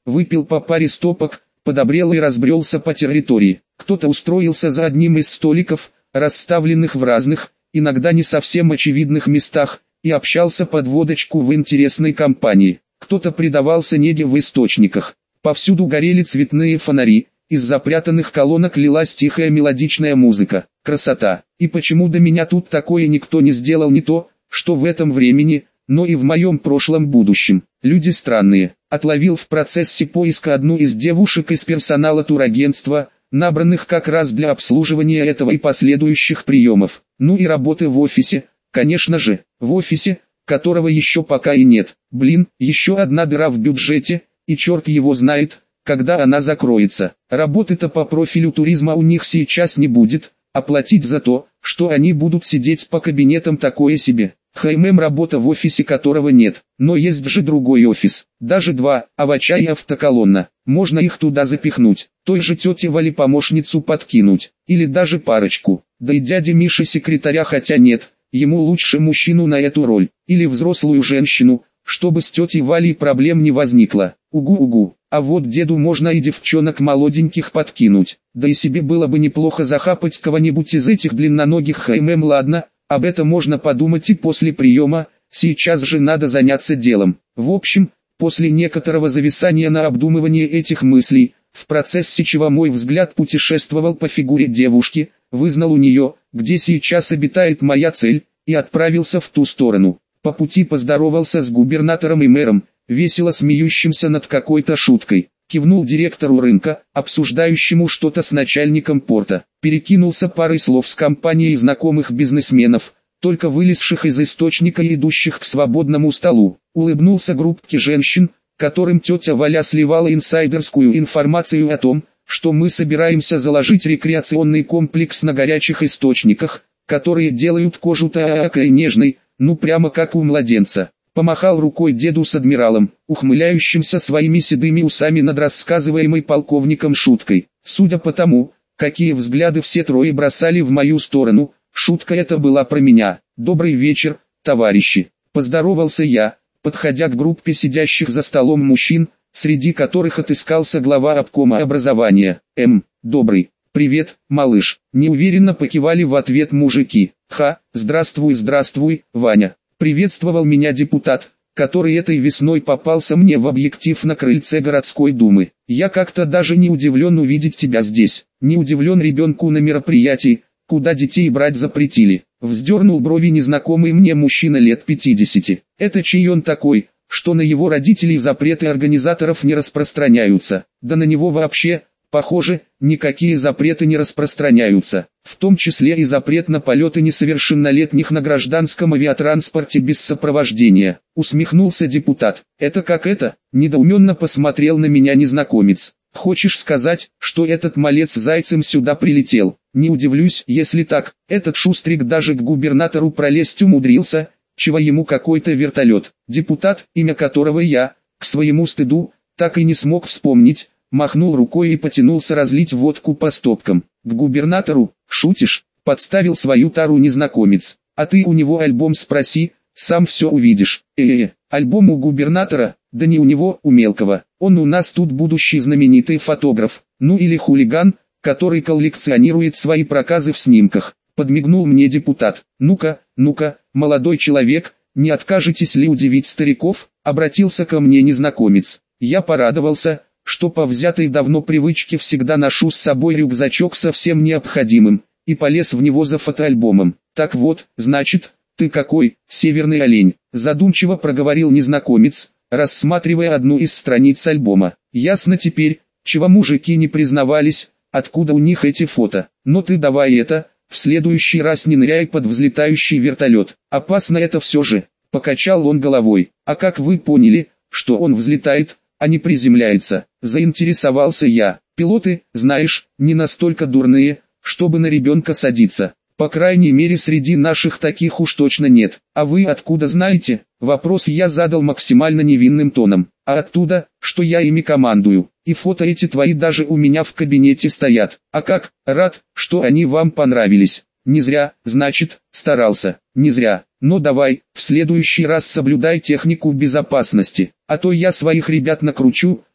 выпил по паре стопок, подобрел и разбрелся по территории. Кто-то устроился за одним из столиков, расставленных в разных, иногда не совсем очевидных местах, и общался под водочку в интересной компании. Кто-то предавался неге в источниках. Повсюду горели цветные фонари, из запрятанных колонок лилась тихая мелодичная музыка. Красота! И почему до меня тут такое никто не сделал, не то, что в этом времени, но и в моем прошлом будущем. Люди странные. Отловил в процессе поиска одну из девушек из персонала турагентства, набранных как раз для обслуживания этого и последующих приемов. Ну и работы в офисе, конечно же, в офисе, которого еще пока и нет. Блин, еще одна дыра в бюджете, и черт его знает, когда она закроется. Работы-то по профилю туризма у них сейчас не будет, а платить за то, что они будут сидеть по кабинетам, такое себе. ХММ, работа в офисе которого нет, но есть же другой офис, даже два, Авача и автоколонна. Можно их туда запихнуть, той же тете Вале помощницу подкинуть, или даже парочку. Да и дяде Мише секретаря, хотя нет, ему лучше мужчину на эту роль, или взрослую женщину, чтобы с тетей Валей проблем не возникло. Угу-угу, а вот деду можно и девчонок молоденьких подкинуть, да и себе было бы неплохо захапать кого-нибудь из этих длинноногих ХММ. Ладно, об этом можно подумать и после приема, сейчас же надо заняться делом. В общем, после некоторого зависания на обдумывание этих мыслей, в процессе чего мой взгляд путешествовал по фигуре девушки, вызнал у нее, где сейчас обитает моя цель, и отправился в ту сторону. По пути поздоровался с губернатором и мэром, весело смеющимся над какой-то шуткой. Кивнул директору рынка, обсуждающему что-то с начальником порта. Перекинулся парой слов с компанией знакомых бизнесменов, только вылезших из источника и идущих к свободному столу. Улыбнулся группке женщин, которым тетя Валя сливала инсайдерскую информацию о том, что мы собираемся заложить рекреационный комплекс на горячих источниках, которые делают кожу такой нежной, ну прямо как у младенца. Помахал рукой деду с адмиралом, ухмыляющимся своими седыми усами над рассказываемой полковником шуткой. Судя по тому, какие взгляды все трое бросали в мою сторону, шутка эта была про меня. «Добрый вечер, товарищи!» Поздоровался я, подходя к группе сидящих за столом мужчин, среди которых отыскался глава обкома образования. «Эм, добрый, привет, малыш!» Неуверенно покивали в ответ мужики. «Ха, здравствуй, здравствуй, Ваня!» Приветствовал меня депутат, который этой весной попался мне в объектив на крыльце городской думы. «Я как-то даже не удивлен увидеть тебя здесь, не удивлен ребенку на мероприятии, куда детей брать запретили». Вздернул брови незнакомый мне мужчина лет пятидесяти. «Это чей он такой, что на его родителей запреты организаторов не распространяются? Да на него вообще, похоже, никакие запреты не распространяются, в том числе и запрет на полеты несовершеннолетних на гражданском авиатранспорте без сопровождения». Усмехнулся депутат. «Это как это?» Недоуменно посмотрел на меня незнакомец. «Хочешь сказать, что этот малец зайцем сюда прилетел?» «Не удивлюсь, если так. Этот шустрик даже к губернатору пролезть умудрился, чего ему какой-то вертолет». Депутат, имя которого я, к своему стыду, так и не смог вспомнить, махнул рукой и потянулся разлить водку по стопкам. «К губернатору? Шутишь?» Подставил свою тару незнакомец. «А ты у него альбом спроси, сам все увидишь». «Э-э, альбом у губернатора? Да не у него, у мелкого. Он у нас тут будущий знаменитый фотограф, ну или хулиган, который коллекционирует свои проказы в снимках». Подмигнул мне депутат. «Ну-ка, ну-ка, молодой человек, не откажетесь ли удивить стариков?» Обратился ко мне незнакомец. Я порадовался, что по взятой давно привычке всегда ношу с собой рюкзачок со всем необходимым, и полез в него за фотоальбомом. «Так вот, значит, ты какой, северный олень?» Задумчиво проговорил незнакомец, рассматривая одну из страниц альбома. «Ясно теперь, чего мужики не признавались, откуда у них эти фото. Но ты давай это, в следующий раз не ныряй под взлетающий вертолет. Опасно это все же». Покачал он головой. «А как вы поняли, что он взлетает, а не приземляется?» Заинтересовался я. «Пилоты, знаешь, не настолько дурные, чтобы на ребенка садиться. По крайней мере среди наших таких уж точно нет. А вы откуда знаете?» Вопрос я задал максимально невинным тоном. «А оттуда, что я ими командую. И фото эти твои даже у меня в кабинете стоят. А как, рад, что они вам понравились. Не зря, значит, старался. Не зря. Но давай, в следующий раз соблюдай технику безопасности. А то я своих ребят накручу,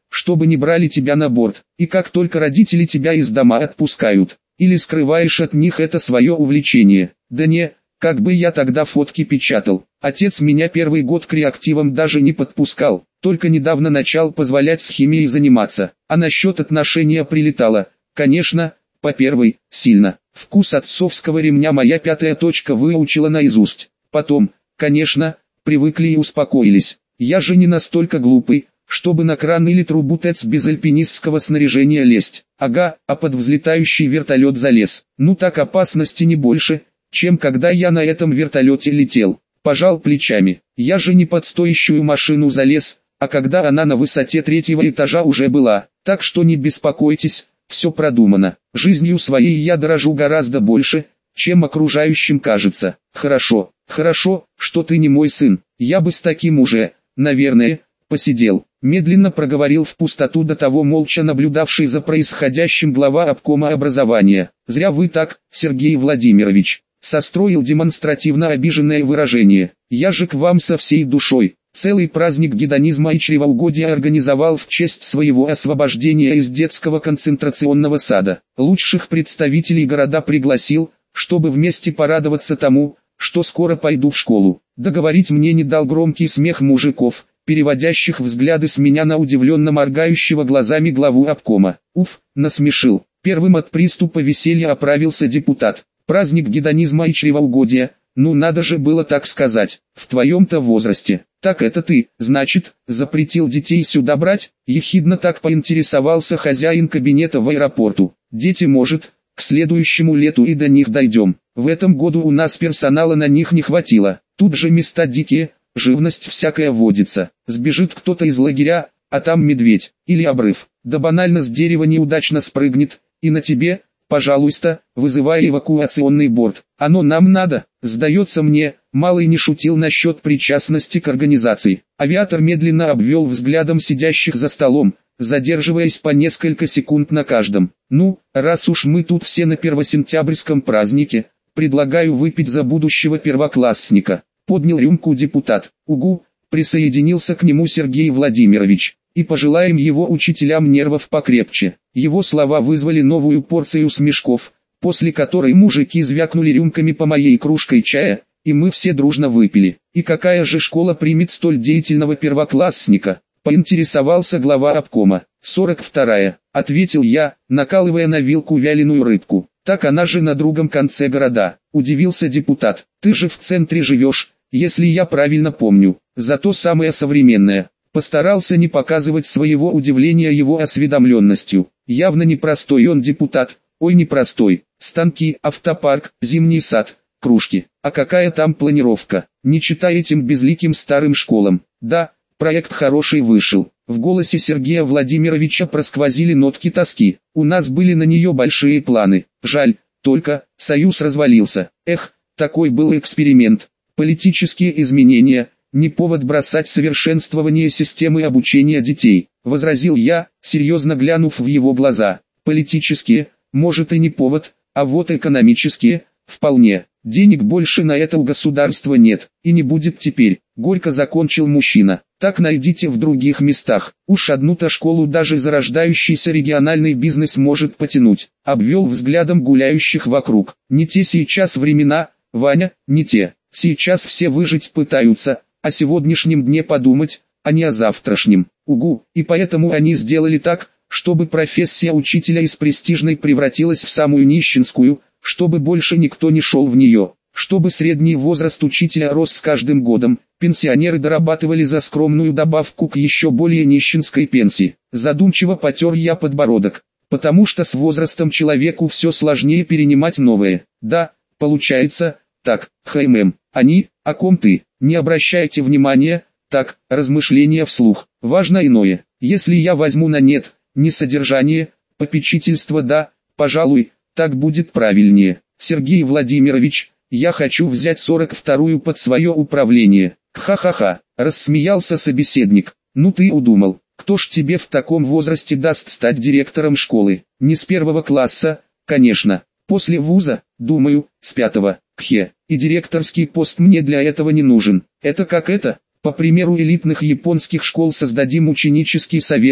чтобы не брали тебя на борт, и как только родители тебя из дома отпускают, или скрываешь от них это свое увлечение. Да не, как бы я тогда фотки печатал. Отец меня первый год к реактивам даже не подпускал, только недавно начал позволять с химией заниматься. А насчет отношения прилетало, конечно, по первой, сильно. Вкус отцовского ремня моя пятая точка выучила наизусть. Потом, конечно, привыкли и успокоились. Я же не настолько глупый, чтобы на кран или трубу ТЭЦ без альпинистского снаряжения лезть. Ага, а под взлетающий вертолет залез. Ну так опасности не больше, чем когда я на этом вертолете летел. Пожал плечами. Я же не под стоящую машину залез, а когда она на высоте третьего этажа уже была. Так что не беспокойтесь, все продумано. Жизнью своей я дорожу гораздо больше, чем окружающим кажется. Хорошо, хорошо, что ты не мой сын. Я бы с таким уже, наверное, посидел. Медленно проговорил в пустоту до того молча наблюдавший за происходящим глава обкома образования. Зря вы так, Сергей Владимирович. Состроил демонстративно обиженное выражение. Я же к вам со всей душой. Целый праздник гедонизма и чревоугодия организовал в честь своего освобождения из детского концентрационного сада. Лучших представителей города пригласил, чтобы вместе порадоваться тому, что скоро пойду в школу. Договорить мне не дал громкий смех мужиков, переводящих взгляды с меня на удивленно моргающего глазами главу обкома. Уф, насмешил. Первым от приступа веселья оправился депутат. Праздник гедонизма и чревоугодия, ну надо же было так сказать, в твоем-то возрасте. Так это ты, значит, запретил детей сюда брать? Ехидно так поинтересовался хозяин кабинета в аэропорту. Дети, может, к следующему лету и до них дойдем. В этом году у нас персонала на них не хватило. Тут же места дикие, живность всякая водится. Сбежит кто-то из лагеря, а там медведь, или обрыв. Да банально с дерева неудачно спрыгнет, и на тебе, пожалуйста, вызывая эвакуационный борт. Оно нам надо, сдается мне. Малый не шутил насчет причастности к организации. Авиатор медленно обвел взглядом сидящих за столом, задерживаясь по несколько секунд на каждом. Ну, раз уж мы тут все на первосентябрьском празднике, предлагаю выпить за будущего первоклассника. Поднял рюмку депутат. Угу, присоединился к нему Сергей Владимирович. И пожелаем его учителям нервов покрепче. Его слова вызвали новую порцию смешков, после которой мужики звякнули рюмками по моей кружкой чая, и мы все дружно выпили. И какая же школа примет столь деятельного первоклассника? Поинтересовался глава обкома. сорок вторая, ответил я, накалывая на вилку вяленую рыбку. Так она же на другом конце города. Удивился депутат. Ты же в центре живешь, если я правильно помню. Зато самая современная. Постарался не показывать своего удивления его осведомленностью. Явно непростой он депутат. Ой, непростой. Станки, автопарк, зимний сад, кружки. А какая там планировка? Не читай этим безликим старым школам. Да, проект хороший вышел. В голосе Сергея Владимировича просквозили нотки тоски. У нас были на нее большие планы. Жаль, только, союз развалился. Эх, такой был эксперимент. Политические изменения, не повод бросать совершенствование системы обучения детей, возразил я, серьезно глянув в его глаза. Политические, может и не повод, а вот экономические, вполне. Денег больше на это у государства нет, и не будет теперь, горько закончил мужчина. Так найдите в других местах, уж одну-то школу даже зарождающийся региональный бизнес может потянуть. Обвел взглядом гуляющих вокруг. Не те сейчас времена, Ваня, не те. Сейчас все выжить пытаются, о сегодняшнем дне подумать, а не о завтрашнем. Угу, и поэтому они сделали так, чтобы профессия учителя из престижной превратилась в самую нищенскую, чтобы больше никто не шел в нее, чтобы средний возраст учителя рос с каждым годом, пенсионеры дорабатывали за скромную добавку к еще более нищенской пенсии. Задумчиво потер я подбородок, потому что с возрастом человеку все сложнее перенимать новое. Да, получается, так, хм, они, о ком ты, не обращайте внимания, так, размышления вслух, важно иное. Если я возьму на нет, не содержание, попечительство, да, пожалуй, так будет правильнее. Сергей Владимирович, я хочу взять сорок вторую под свое управление. Ха-ха-ха, рассмеялся собеседник. Ну ты удумал, кто ж тебе в таком возрасте даст стать директором школы? Не с первого класса, конечно, после вуза, думаю, с пятого. Кхе, и директорский пост мне для этого не нужен. Это как это? По примеру элитных японских школ создадим ученический совет,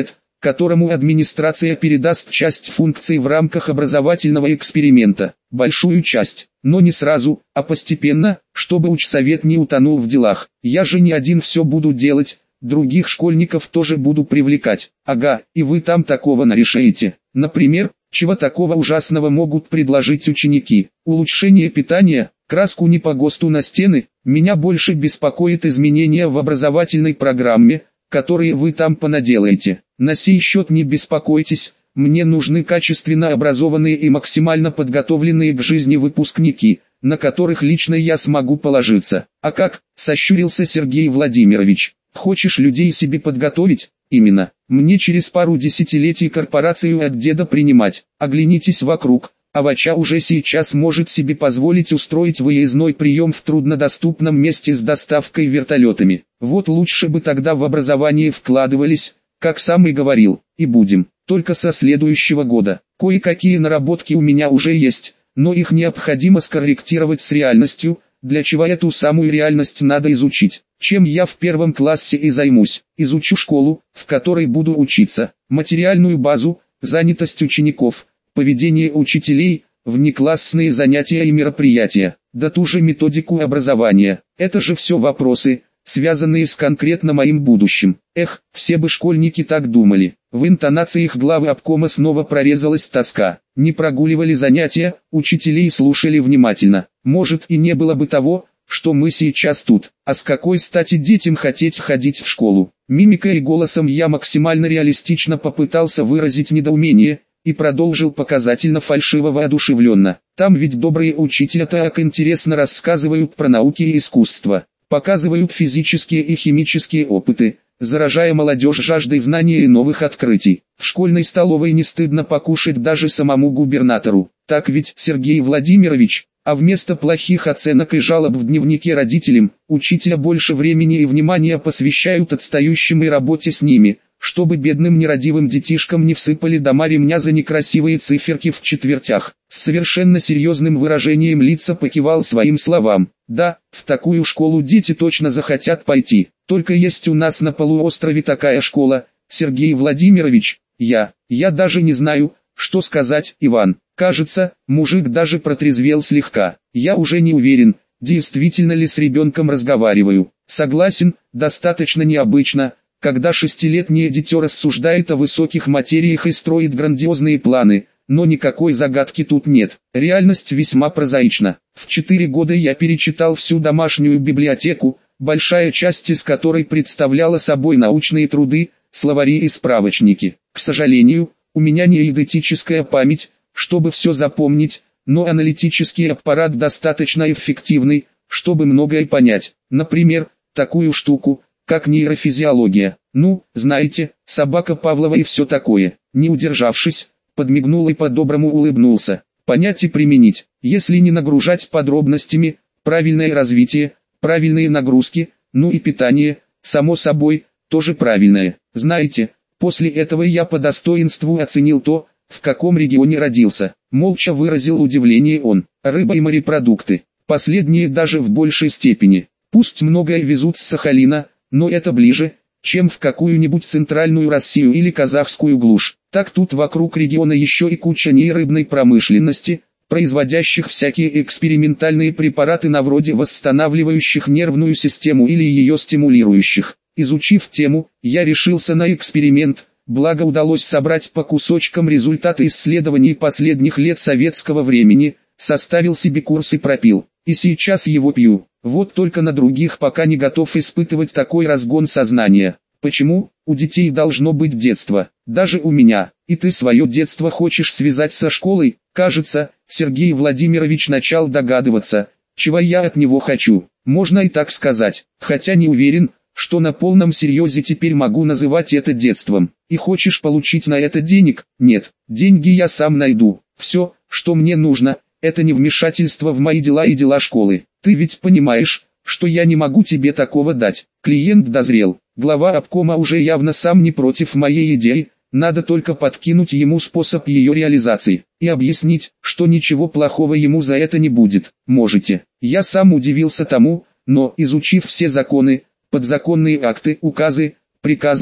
которому администрация передаст часть функций в рамках образовательного эксперимента, большую часть, но не сразу, а постепенно, чтобы учсовет не утонул в делах. Я же не один все буду делать, других школьников тоже буду привлекать. Ага, и вы там такого нарешаете. Например, чего такого ужасного могут предложить ученики? Улучшение питания, краску не по ГОСТу на стены. Меня больше беспокоит изменения в образовательной программе, которые вы там понаделаете. На сей счет не беспокойтесь, мне нужны качественно образованные и максимально подготовленные к жизни выпускники, на которых лично я смогу положиться. А как? Сощурился Сергей Владимирович. Хочешь людей себе подготовить? Именно. Мне через пару десятилетий корпорацию от деда принимать. Оглянитесь вокруг. Авача уже сейчас может себе позволить устроить выездной прием в труднодоступном месте с доставкой вертолетами. Вот лучше бы тогда в образование вкладывались, как сам и говорил, и будем, только со следующего года. Кое-какие наработки у меня уже есть, но их необходимо скорректировать с реальностью, для чего эту самую реальность надо изучить. Чем я в первом классе и займусь. Изучу школу, в которой буду учиться, материальную базу, занятость учеников, поведение учителей, внеклассные занятия и мероприятия, да ту же методику образования. Это же все вопросы, связанные с конкретно моим будущим. Эх, все бы школьники так думали. В интонациях главы обкома снова прорезалась тоска. Не прогуливали занятия, учителей слушали внимательно. Может и не было бы того, что мы сейчас тут. А с какой стати детям хотеть ходить в школу? Мимикой и голосом я максимально реалистично попытался выразить недоумение, и продолжил показательно фальшиво воодушевленно. Там ведь добрые учителя так интересно рассказывают про науки и искусство, показывают физические и химические опыты, заражая молодежь жаждой знания и новых открытий. В школьной столовой не стыдно покушать даже самому губернатору. Так ведь, Сергей Владимирович? А вместо плохих оценок и жалоб в дневнике родителям, учителя больше времени и внимания посвящают отстающим и работе с ними, чтобы бедным нерадивым детишкам не всыпали дома ремня за некрасивые циферки в четвертях. С совершенно серьезным выражением лица покивал своим словам. Да, в такую школу дети точно захотят пойти. Только есть у нас на полуострове такая школа, Сергей Владимирович. Я, я даже не знаю, что сказать, Иван. Кажется, мужик даже протрезвел слегка. Я уже не уверен, действительно ли с ребенком разговариваю. Согласен, достаточно необычно, когда шестилетнее дитё рассуждает о высоких материях и строит грандиозные планы, но никакой загадки тут нет. Реальность весьма прозаична. В четыре года я перечитал всю домашнюю библиотеку, большая часть из которой представляла собой научные труды, словари и справочники. К сожалению, у меня не эйдетическая память, чтобы все запомнить, но аналитический аппарат достаточно эффективный, чтобы многое понять. Например, такую штуку, как нейрофизиология. Ну, знаете, собака Павлова и все такое. Не удержавшись, подмигнул и по-доброму улыбнулся. Понять и применить, если не нагружать подробностями, правильное развитие, правильные нагрузки, ну и питание, само собой, тоже правильное. Знаете, после этого я по достоинству оценил то, в каком регионе родился. Молча выразил удивление он. Рыба и морепродукты. Последние даже в большей степени. Пусть многое везут с Сахалина, но это ближе, чем в какую-нибудь центральную Россию или казахскую глушь. Так тут вокруг региона еще и куча нерыбной промышленности, производящих всякие экспериментальные препараты на вроде восстанавливающих нервную систему или ее стимулирующих. Изучив тему, я решился на эксперимент. Благо удалось собрать по кусочкам результаты исследований последних лет советского времени, составил себе курс и пропил. И сейчас его пью. Вот только на других пока не готов испытывать такой разгон сознания. Почему? У детей должно быть детство. Даже у меня. И ты свое детство хочешь связать со школой? Кажется, Сергей Владимирович начал догадываться, чего я от него хочу. Можно и так сказать. Хотя не уверен, что на полном серьезе теперь могу называть это детством. И хочешь получить на это денег? Нет, деньги я сам найду. Все, что мне нужно, это не вмешательство в мои дела и дела школы. Ты ведь понимаешь, что я не могу тебе такого дать. Клиент дозрел. Глава обкома уже явно сам не против моей идеи. Надо только подкинуть ему способ ее реализации и объяснить, что ничего плохого ему за это не будет. Можете. Я сам удивился тому, но, изучив все законы, подзаконные акты, указы, приказы,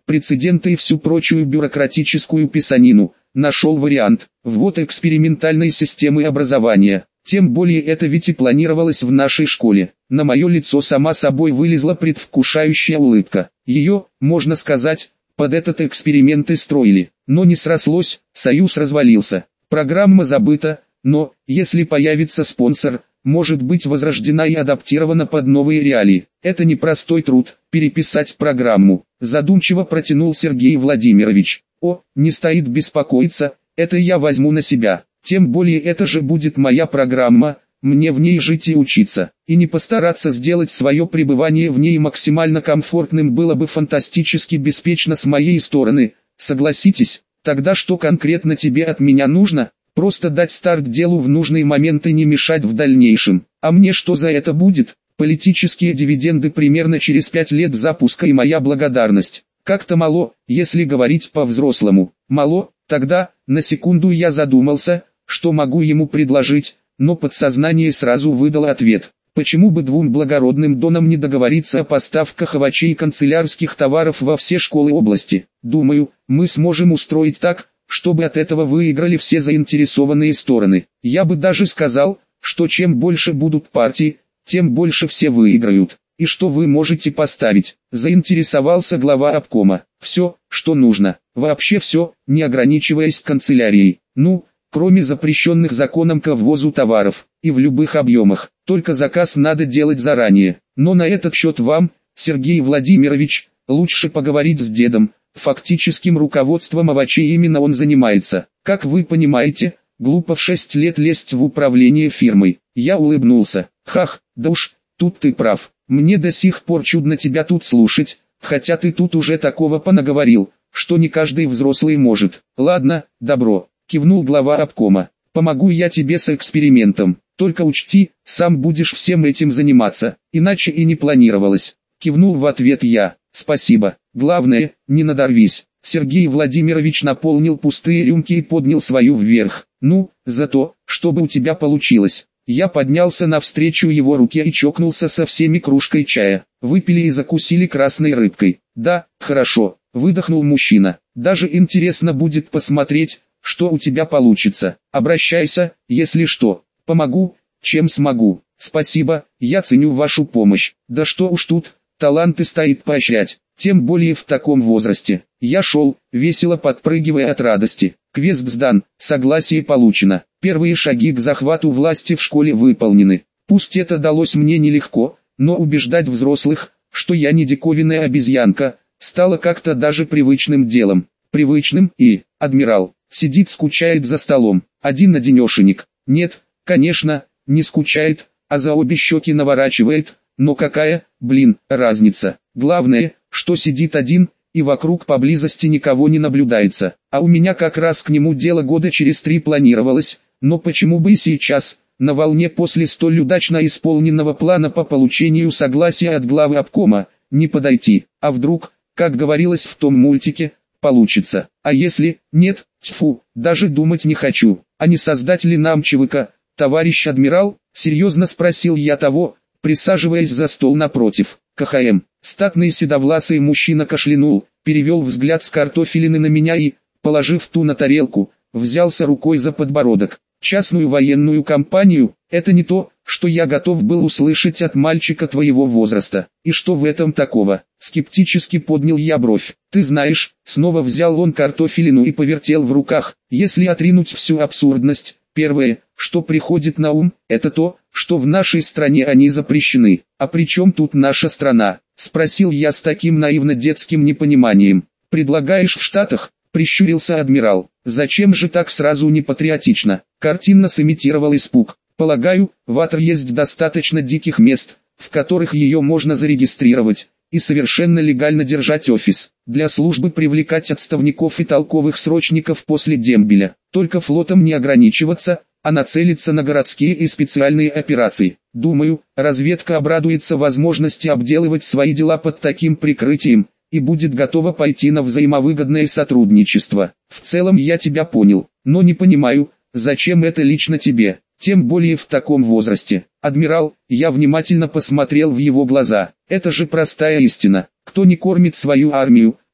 прецеденты и всю прочую бюрократическую писанину. Нашел вариант, ввод экспериментальной системы образования. Тем более это ведь и планировалось в нашей школе. На мое лицо сама собой вылезла предвкушающая улыбка. Ее, можно сказать, под этот эксперимент и строили. Но не срослось, союз развалился. Программа забыта, но, если появится спонсор, может быть возрождена и адаптирована под новые реалии. Это непростой труд, переписать программу. Задумчиво протянул Сергей Владимирович. О, не стоит беспокоиться, это я возьму на себя. Тем более это же будет моя программа, мне в ней жить и учиться. И не постараться сделать свое пребывание в ней максимально комфортным было бы фантастически беспечно с моей стороны. Согласитесь, тогда что конкретно тебе от меня нужно? Просто дать старт делу в нужный момент и не мешать в дальнейшем. А мне что за это будет? Политические дивиденды примерно через пять лет запуска и моя благодарность. Как-то мало, если говорить по-взрослому. Мало, тогда, на секунду я задумался, что могу ему предложить, но подсознание сразу выдало ответ. Почему бы двум благородным донам не договориться о поставках овощей и канцелярских товаров во все школы области? Думаю, мы сможем устроить так, чтобы от этого выиграли все заинтересованные стороны. Я бы даже сказал, что чем больше будут партий, тем больше все выиграют. И что вы можете поставить? Заинтересовался глава обкома. Все, что нужно. Вообще все, не ограничиваясь канцелярией. Ну, кроме запрещенных законом к ввозу товаров, и в любых объемах. Только заказ надо делать заранее. Но на этот счет вам, Сергей Владимирович, лучше поговорить с дедом. Фактическим руководством овощей именно он занимается. Как вы понимаете, глупо в шесть лет лезть в управление фирмой. Я улыбнулся. Хах, да уж, тут ты прав. Мне до сих пор чудно тебя тут слушать, хотя ты тут уже такого понаговорил, что не каждый взрослый может. Ладно, добро, кивнул глава обкома. Помогу я тебе с экспериментом. Только учти, сам будешь всем этим заниматься, иначе и не планировалось. Кивнул в ответ я. Спасибо. Главное, не надорвись. Сергей Владимирович наполнил пустые рюмки и поднял свою вверх. Ну, за то, чтобы у тебя получилось. Я поднялся навстречу его руке и чокнулся со всеми кружкой чая. Выпили и закусили красной рыбкой. Да, хорошо, выдохнул мужчина. Даже интересно будет посмотреть, что у тебя получится. Обращайся, если что. Помогу, чем смогу. Спасибо, я ценю вашу помощь. Да что уж тут, таланты стоит поощрять. Тем более в таком возрасте. Я шел, весело подпрыгивая от радости. Квест сдан, согласие получено. Первые шаги к захвату власти в школе выполнены. Пусть это далось мне нелегко, но убеждать взрослых, что я не диковинная обезьянка, стало как-то даже привычным делом. Привычным и, адмирал, сидит скучает за столом, один-одинешенек. Нет, конечно, не скучает, а за обе щеки наворачивает, но какая, блин, разница. Главное, что сидит один, и вокруг поблизости никого не наблюдается. А у меня как раз к нему дело года через три планировалось, но почему бы и сейчас, на волне после столь удачно исполненного плана по получению согласия от главы обкома, не подойти. А вдруг, как говорилось в том мультике, получится. А если, нет, тьфу, даже думать не хочу. А не создать ли нам ЧВК, товарищ адмирал? Серьезно спросил я того, присаживаясь за стол напротив. КХМ. Статный седовласый мужчина кашлянул, перевел взгляд с картофелины на меня и, положив ту на тарелку, взялся рукой за подбородок. Частную военную компанию – это не то, что я готов был услышать от мальчика твоего возраста. И что в этом такого? Скептически поднял я бровь. Ты знаешь, снова взял он картофелину и повертел в руках. Если отринуть всю абсурдность, первое, что приходит на ум, это то, что в нашей стране они запрещены. А при чем тут наша страна? Спросил я с таким наивно-детским непониманием. Предлагаешь в Штатах? Прищурился адмирал. Зачем же так сразу не патриотично? Картинно сымитировал испуг. Полагаю, в АТР есть достаточно диких мест, в которых ее можно зарегистрировать, и совершенно легально держать офис. Для службы привлекать отставников и толковых срочников после дембеля. Только флотом не ограничиваться, а нацелиться на городские и специальные операции. Думаю, разведка обрадуется возможности обделывать свои дела под таким прикрытием, и будет готова пойти на взаимовыгодное сотрудничество. В целом я тебя понял, но не понимаю, зачем это лично тебе, тем более в таком возрасте. Адмирал, я внимательно посмотрел в его глаза. Это же простая истина. Кто не кормит свою армию,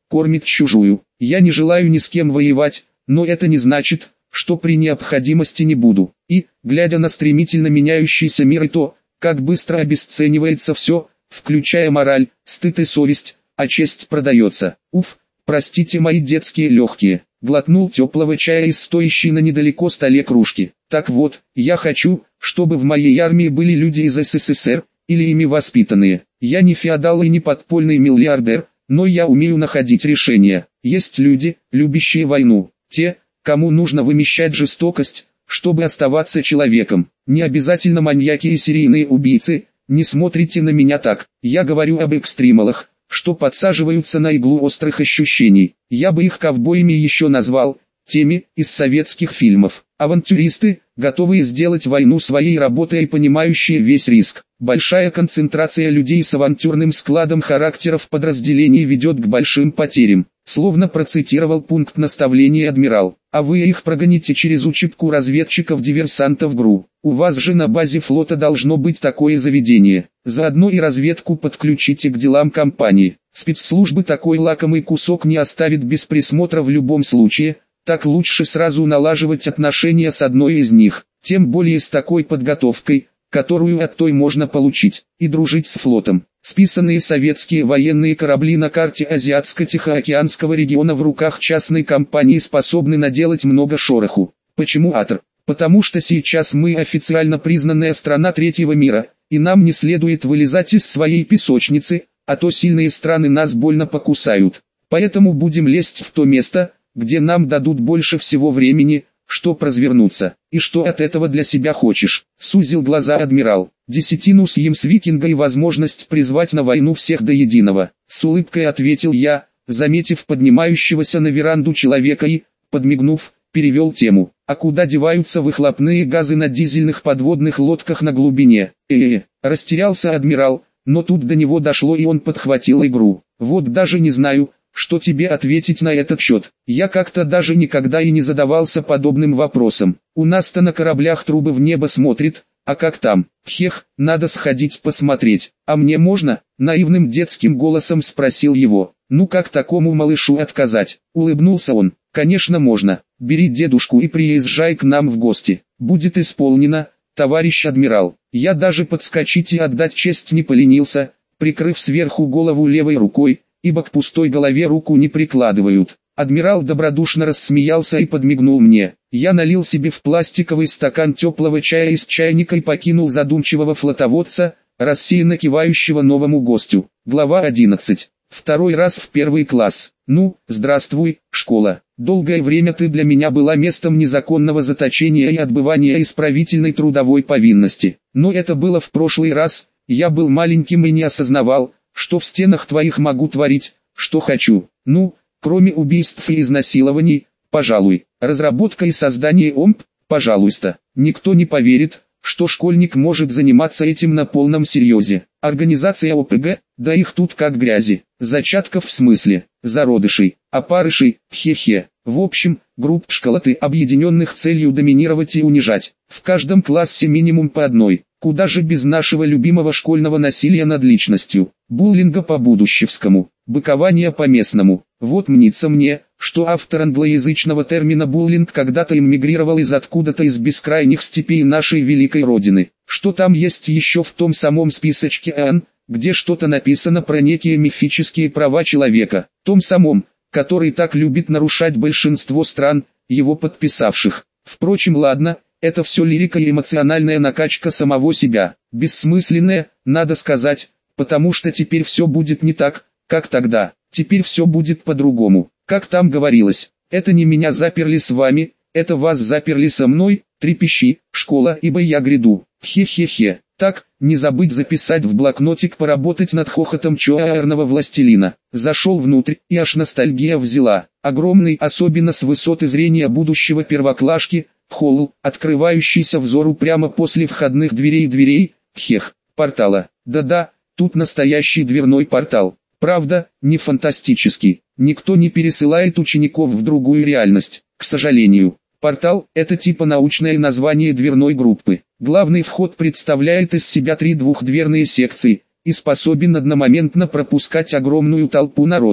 кормит чужую. Я не желаю ни с кем воевать, но это не значит, что при необходимости не буду. И, глядя на стремительно меняющийся мир и то, как быстро обесценивается все, включая мораль, стыд и совесть, а честь продается. Уф, простите мои детские легкие. Глотнул теплого чая из стоящей на недалеко столе кружки. Так вот, я хочу, чтобы в моей армии были люди из СССР, или ими воспитанные. Я не феодал и не подпольный миллиардер, но я умею находить решения. Есть люди, любящие войну. Те, кому нужно вымещать жестокость, чтобы оставаться человеком. Не обязательно маньяки и серийные убийцы. Не смотрите на меня так. Я говорю об экстремалах, что подсаживаются на иглу острых ощущений. Я бы их ковбоями еще назвал, теми из советских фильмов. Авантюристы, готовые сделать войну своей работой и понимающие весь риск. Большая концентрация людей с авантюрным складом характера в подразделении ведет к большим потерям. Словно процитировал пункт наставления адмирал. А вы их прогоните через учебку разведчиков-диверсантов ГРУ. У вас же на базе флота должно быть такое заведение. Заодно и разведку подключите к делам компании. Спецслужбы такой лакомый кусок не оставит без присмотра в любом случае. Так лучше сразу налаживать отношения с одной из них. Тем более с такой подготовкой, которую от той можно получить, и дружить с флотом. Списанные советские военные корабли на карте Азиатско-Тихоокеанского региона в руках частной компании способны наделать много шороху. Почему Атр? Потому что сейчас мы официально признанная страна третьего мира, и нам не следует вылезать из своей песочницы, а то сильные страны нас больно покусают. Поэтому будем лезть в то место, где нам дадут больше всего времени, чтоб развернуться. И что от этого для себя хочешь? Сузил глаза адмирал. Десятину съем с викинга и возможность призвать на войну всех до единого. С улыбкой ответил я, заметив поднимающегося на веранду человека и, подмигнув, перевел тему. А куда деваются выхлопные газы на дизельных подводных лодках на глубине? Э-э, растерялся адмирал, но тут до него дошло и он подхватил игру. Вот даже не знаю, что тебе ответить на этот счет. Я как-то даже никогда и не задавался подобным вопросом. У нас-то на кораблях трубы в небо смотрят, а как там? Хех, надо сходить посмотреть. А мне можно? Наивным детским голосом спросил его. Ну как такому малышу отказать? Улыбнулся он. Конечно можно. Бери дедушку и приезжай к нам в гости. Будет исполнено, товарищ адмирал. Я даже подскочить и отдать честь не поленился, прикрыв сверху голову левой рукой, ибо к пустой голове руку не прикладывают. Адмирал добродушно рассмеялся и подмигнул мне. Я налил себе в пластиковый стакан теплого чая из чайника и покинул задумчивого флотоводца, рассеянно кивающего новому гостю. Глава одиннадцать. Второй раз в первый класс. Ну, здравствуй, школа. Долгое время ты для меня была местом незаконного заточения и отбывания исправительной трудовой повинности. Но это было в прошлый раз, я был маленьким и не осознавал, что в стенах твоих могу творить, что хочу. Ну, кроме убийств и изнасилований, пожалуй, разработка и создание ОМП, пожалуйста. Никто не поверит, что школьник может заниматься этим на полном серьезе. Организация ОПГ, да их тут как грязи. Зачатков в смысле, зародышей, опарышей, хе-хе. В общем, групп школоты, объединенных целью доминировать и унижать. В каждом классе минимум по одной. Куда же без нашего любимого школьного насилия над личностью, буллинга по-будущевскому, быкования по-местному. Вот мнится мне, что автор англоязычного термина буллинг когда-то эмигрировал из откуда-то из бескрайних степей нашей великой родины. Что там есть еще в том самом списочке АН, где что-то написано про некие мифические права человека, том самом, который так любит нарушать большинство стран, его подписавших. Впрочем, ладно. Это все лирика и эмоциональная накачка самого себя, бессмысленная, надо сказать, потому что теперь все будет не так, как тогда, теперь все будет по-другому. Как там говорилось, это не меня заперли с вами, это вас заперли со мной, трепещи, школа, ибо я гряду. Хе-хе-хе. Так, не забыть записать в блокнотик поработать над хохотом чуаэрного властелина. Зашел внутрь, и аж ностальгия взяла. Огромный, особенно с высоты зрения будущего первоклашки, холл, открывающийся взору прямо после входных дверей дверей, хех, портала. Да-да, тут настоящий дверной портал. Правда, не фантастический. Никто не пересылает учеников в другую реальность, к сожалению. Портал – это типа научное название дверной группы. Главный вход представляет из себя три двухдверные секции и способен одномоментно пропускать огромную толпу народа.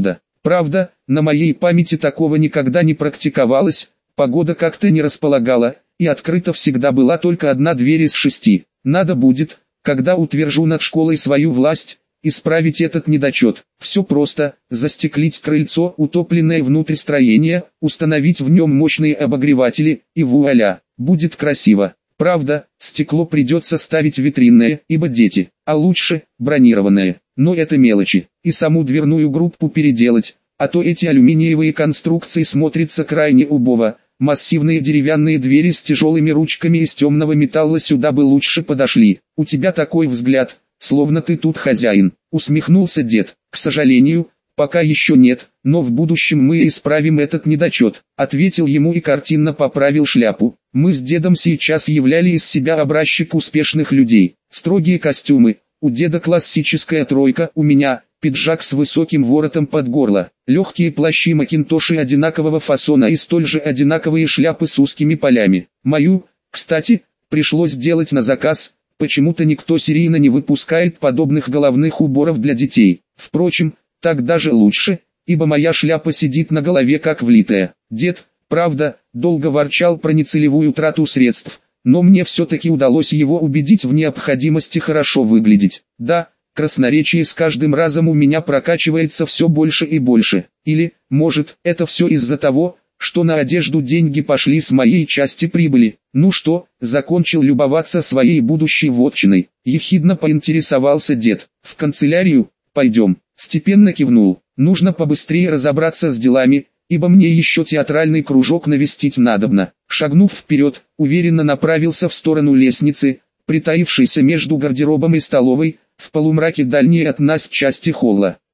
Правда, на моей памяти такого никогда не практиковалось, погода как-то не располагала, и открыта всегда была только одна дверь из шести. Надо будет, когда утвержу над школой свою власть, исправить этот недочет. Все просто: застеклить крыльцо, утопленное внутрь строения, установить в нем мощные обогреватели, и вуаля, будет красиво. Правда, стекло придется ставить витринное, ибо дети, а лучше, бронированное. Но это мелочи. И саму дверную группу переделать, а то эти алюминиевые конструкции смотрятся крайне убого. Массивные деревянные двери с тяжелыми ручками из темного металла сюда бы лучше подошли. У тебя такой взгляд, словно ты тут хозяин, усмехнулся дед. К сожалению, пока еще нет, но в будущем мы исправим этот недочет, ответил ему и картинно поправил шляпу. Мы с дедом сейчас являли из себя образчик успешных людей. Строгие костюмы, у деда классическая тройка, у меня пиджак с высоким воротом под горло, легкие плащи-макинтоши одинакового фасона и столь же одинаковые шляпы с узкими полями. Мою, кстати, пришлось делать на заказ, почему-то никто серийно не выпускает подобных головных уборов для детей. Впрочем, так даже лучше, ибо моя шляпа сидит на голове как влитая. Дед, правда, долго ворчал про нецелевую трату средств, но мне все-таки удалось его убедить в необходимости хорошо выглядеть. Да, красноречие с каждым разом у меня прокачивается все больше и больше. Или, может, это все из-за того, что на одежду деньги пошли с моей части прибыли. Ну что, закончил любоваться своей будущей вотчиной? Ехидно поинтересовался дед. В канцелярию? Пойдем. Степенно кивнул. Нужно побыстрее разобраться с делами, ибо мне еще театральный кружок навестить надобно. Шагнув вперед, уверенно направился в сторону лестницы, притаившейся между гардеробом и столовой, в полумраке дальней от нас части холла.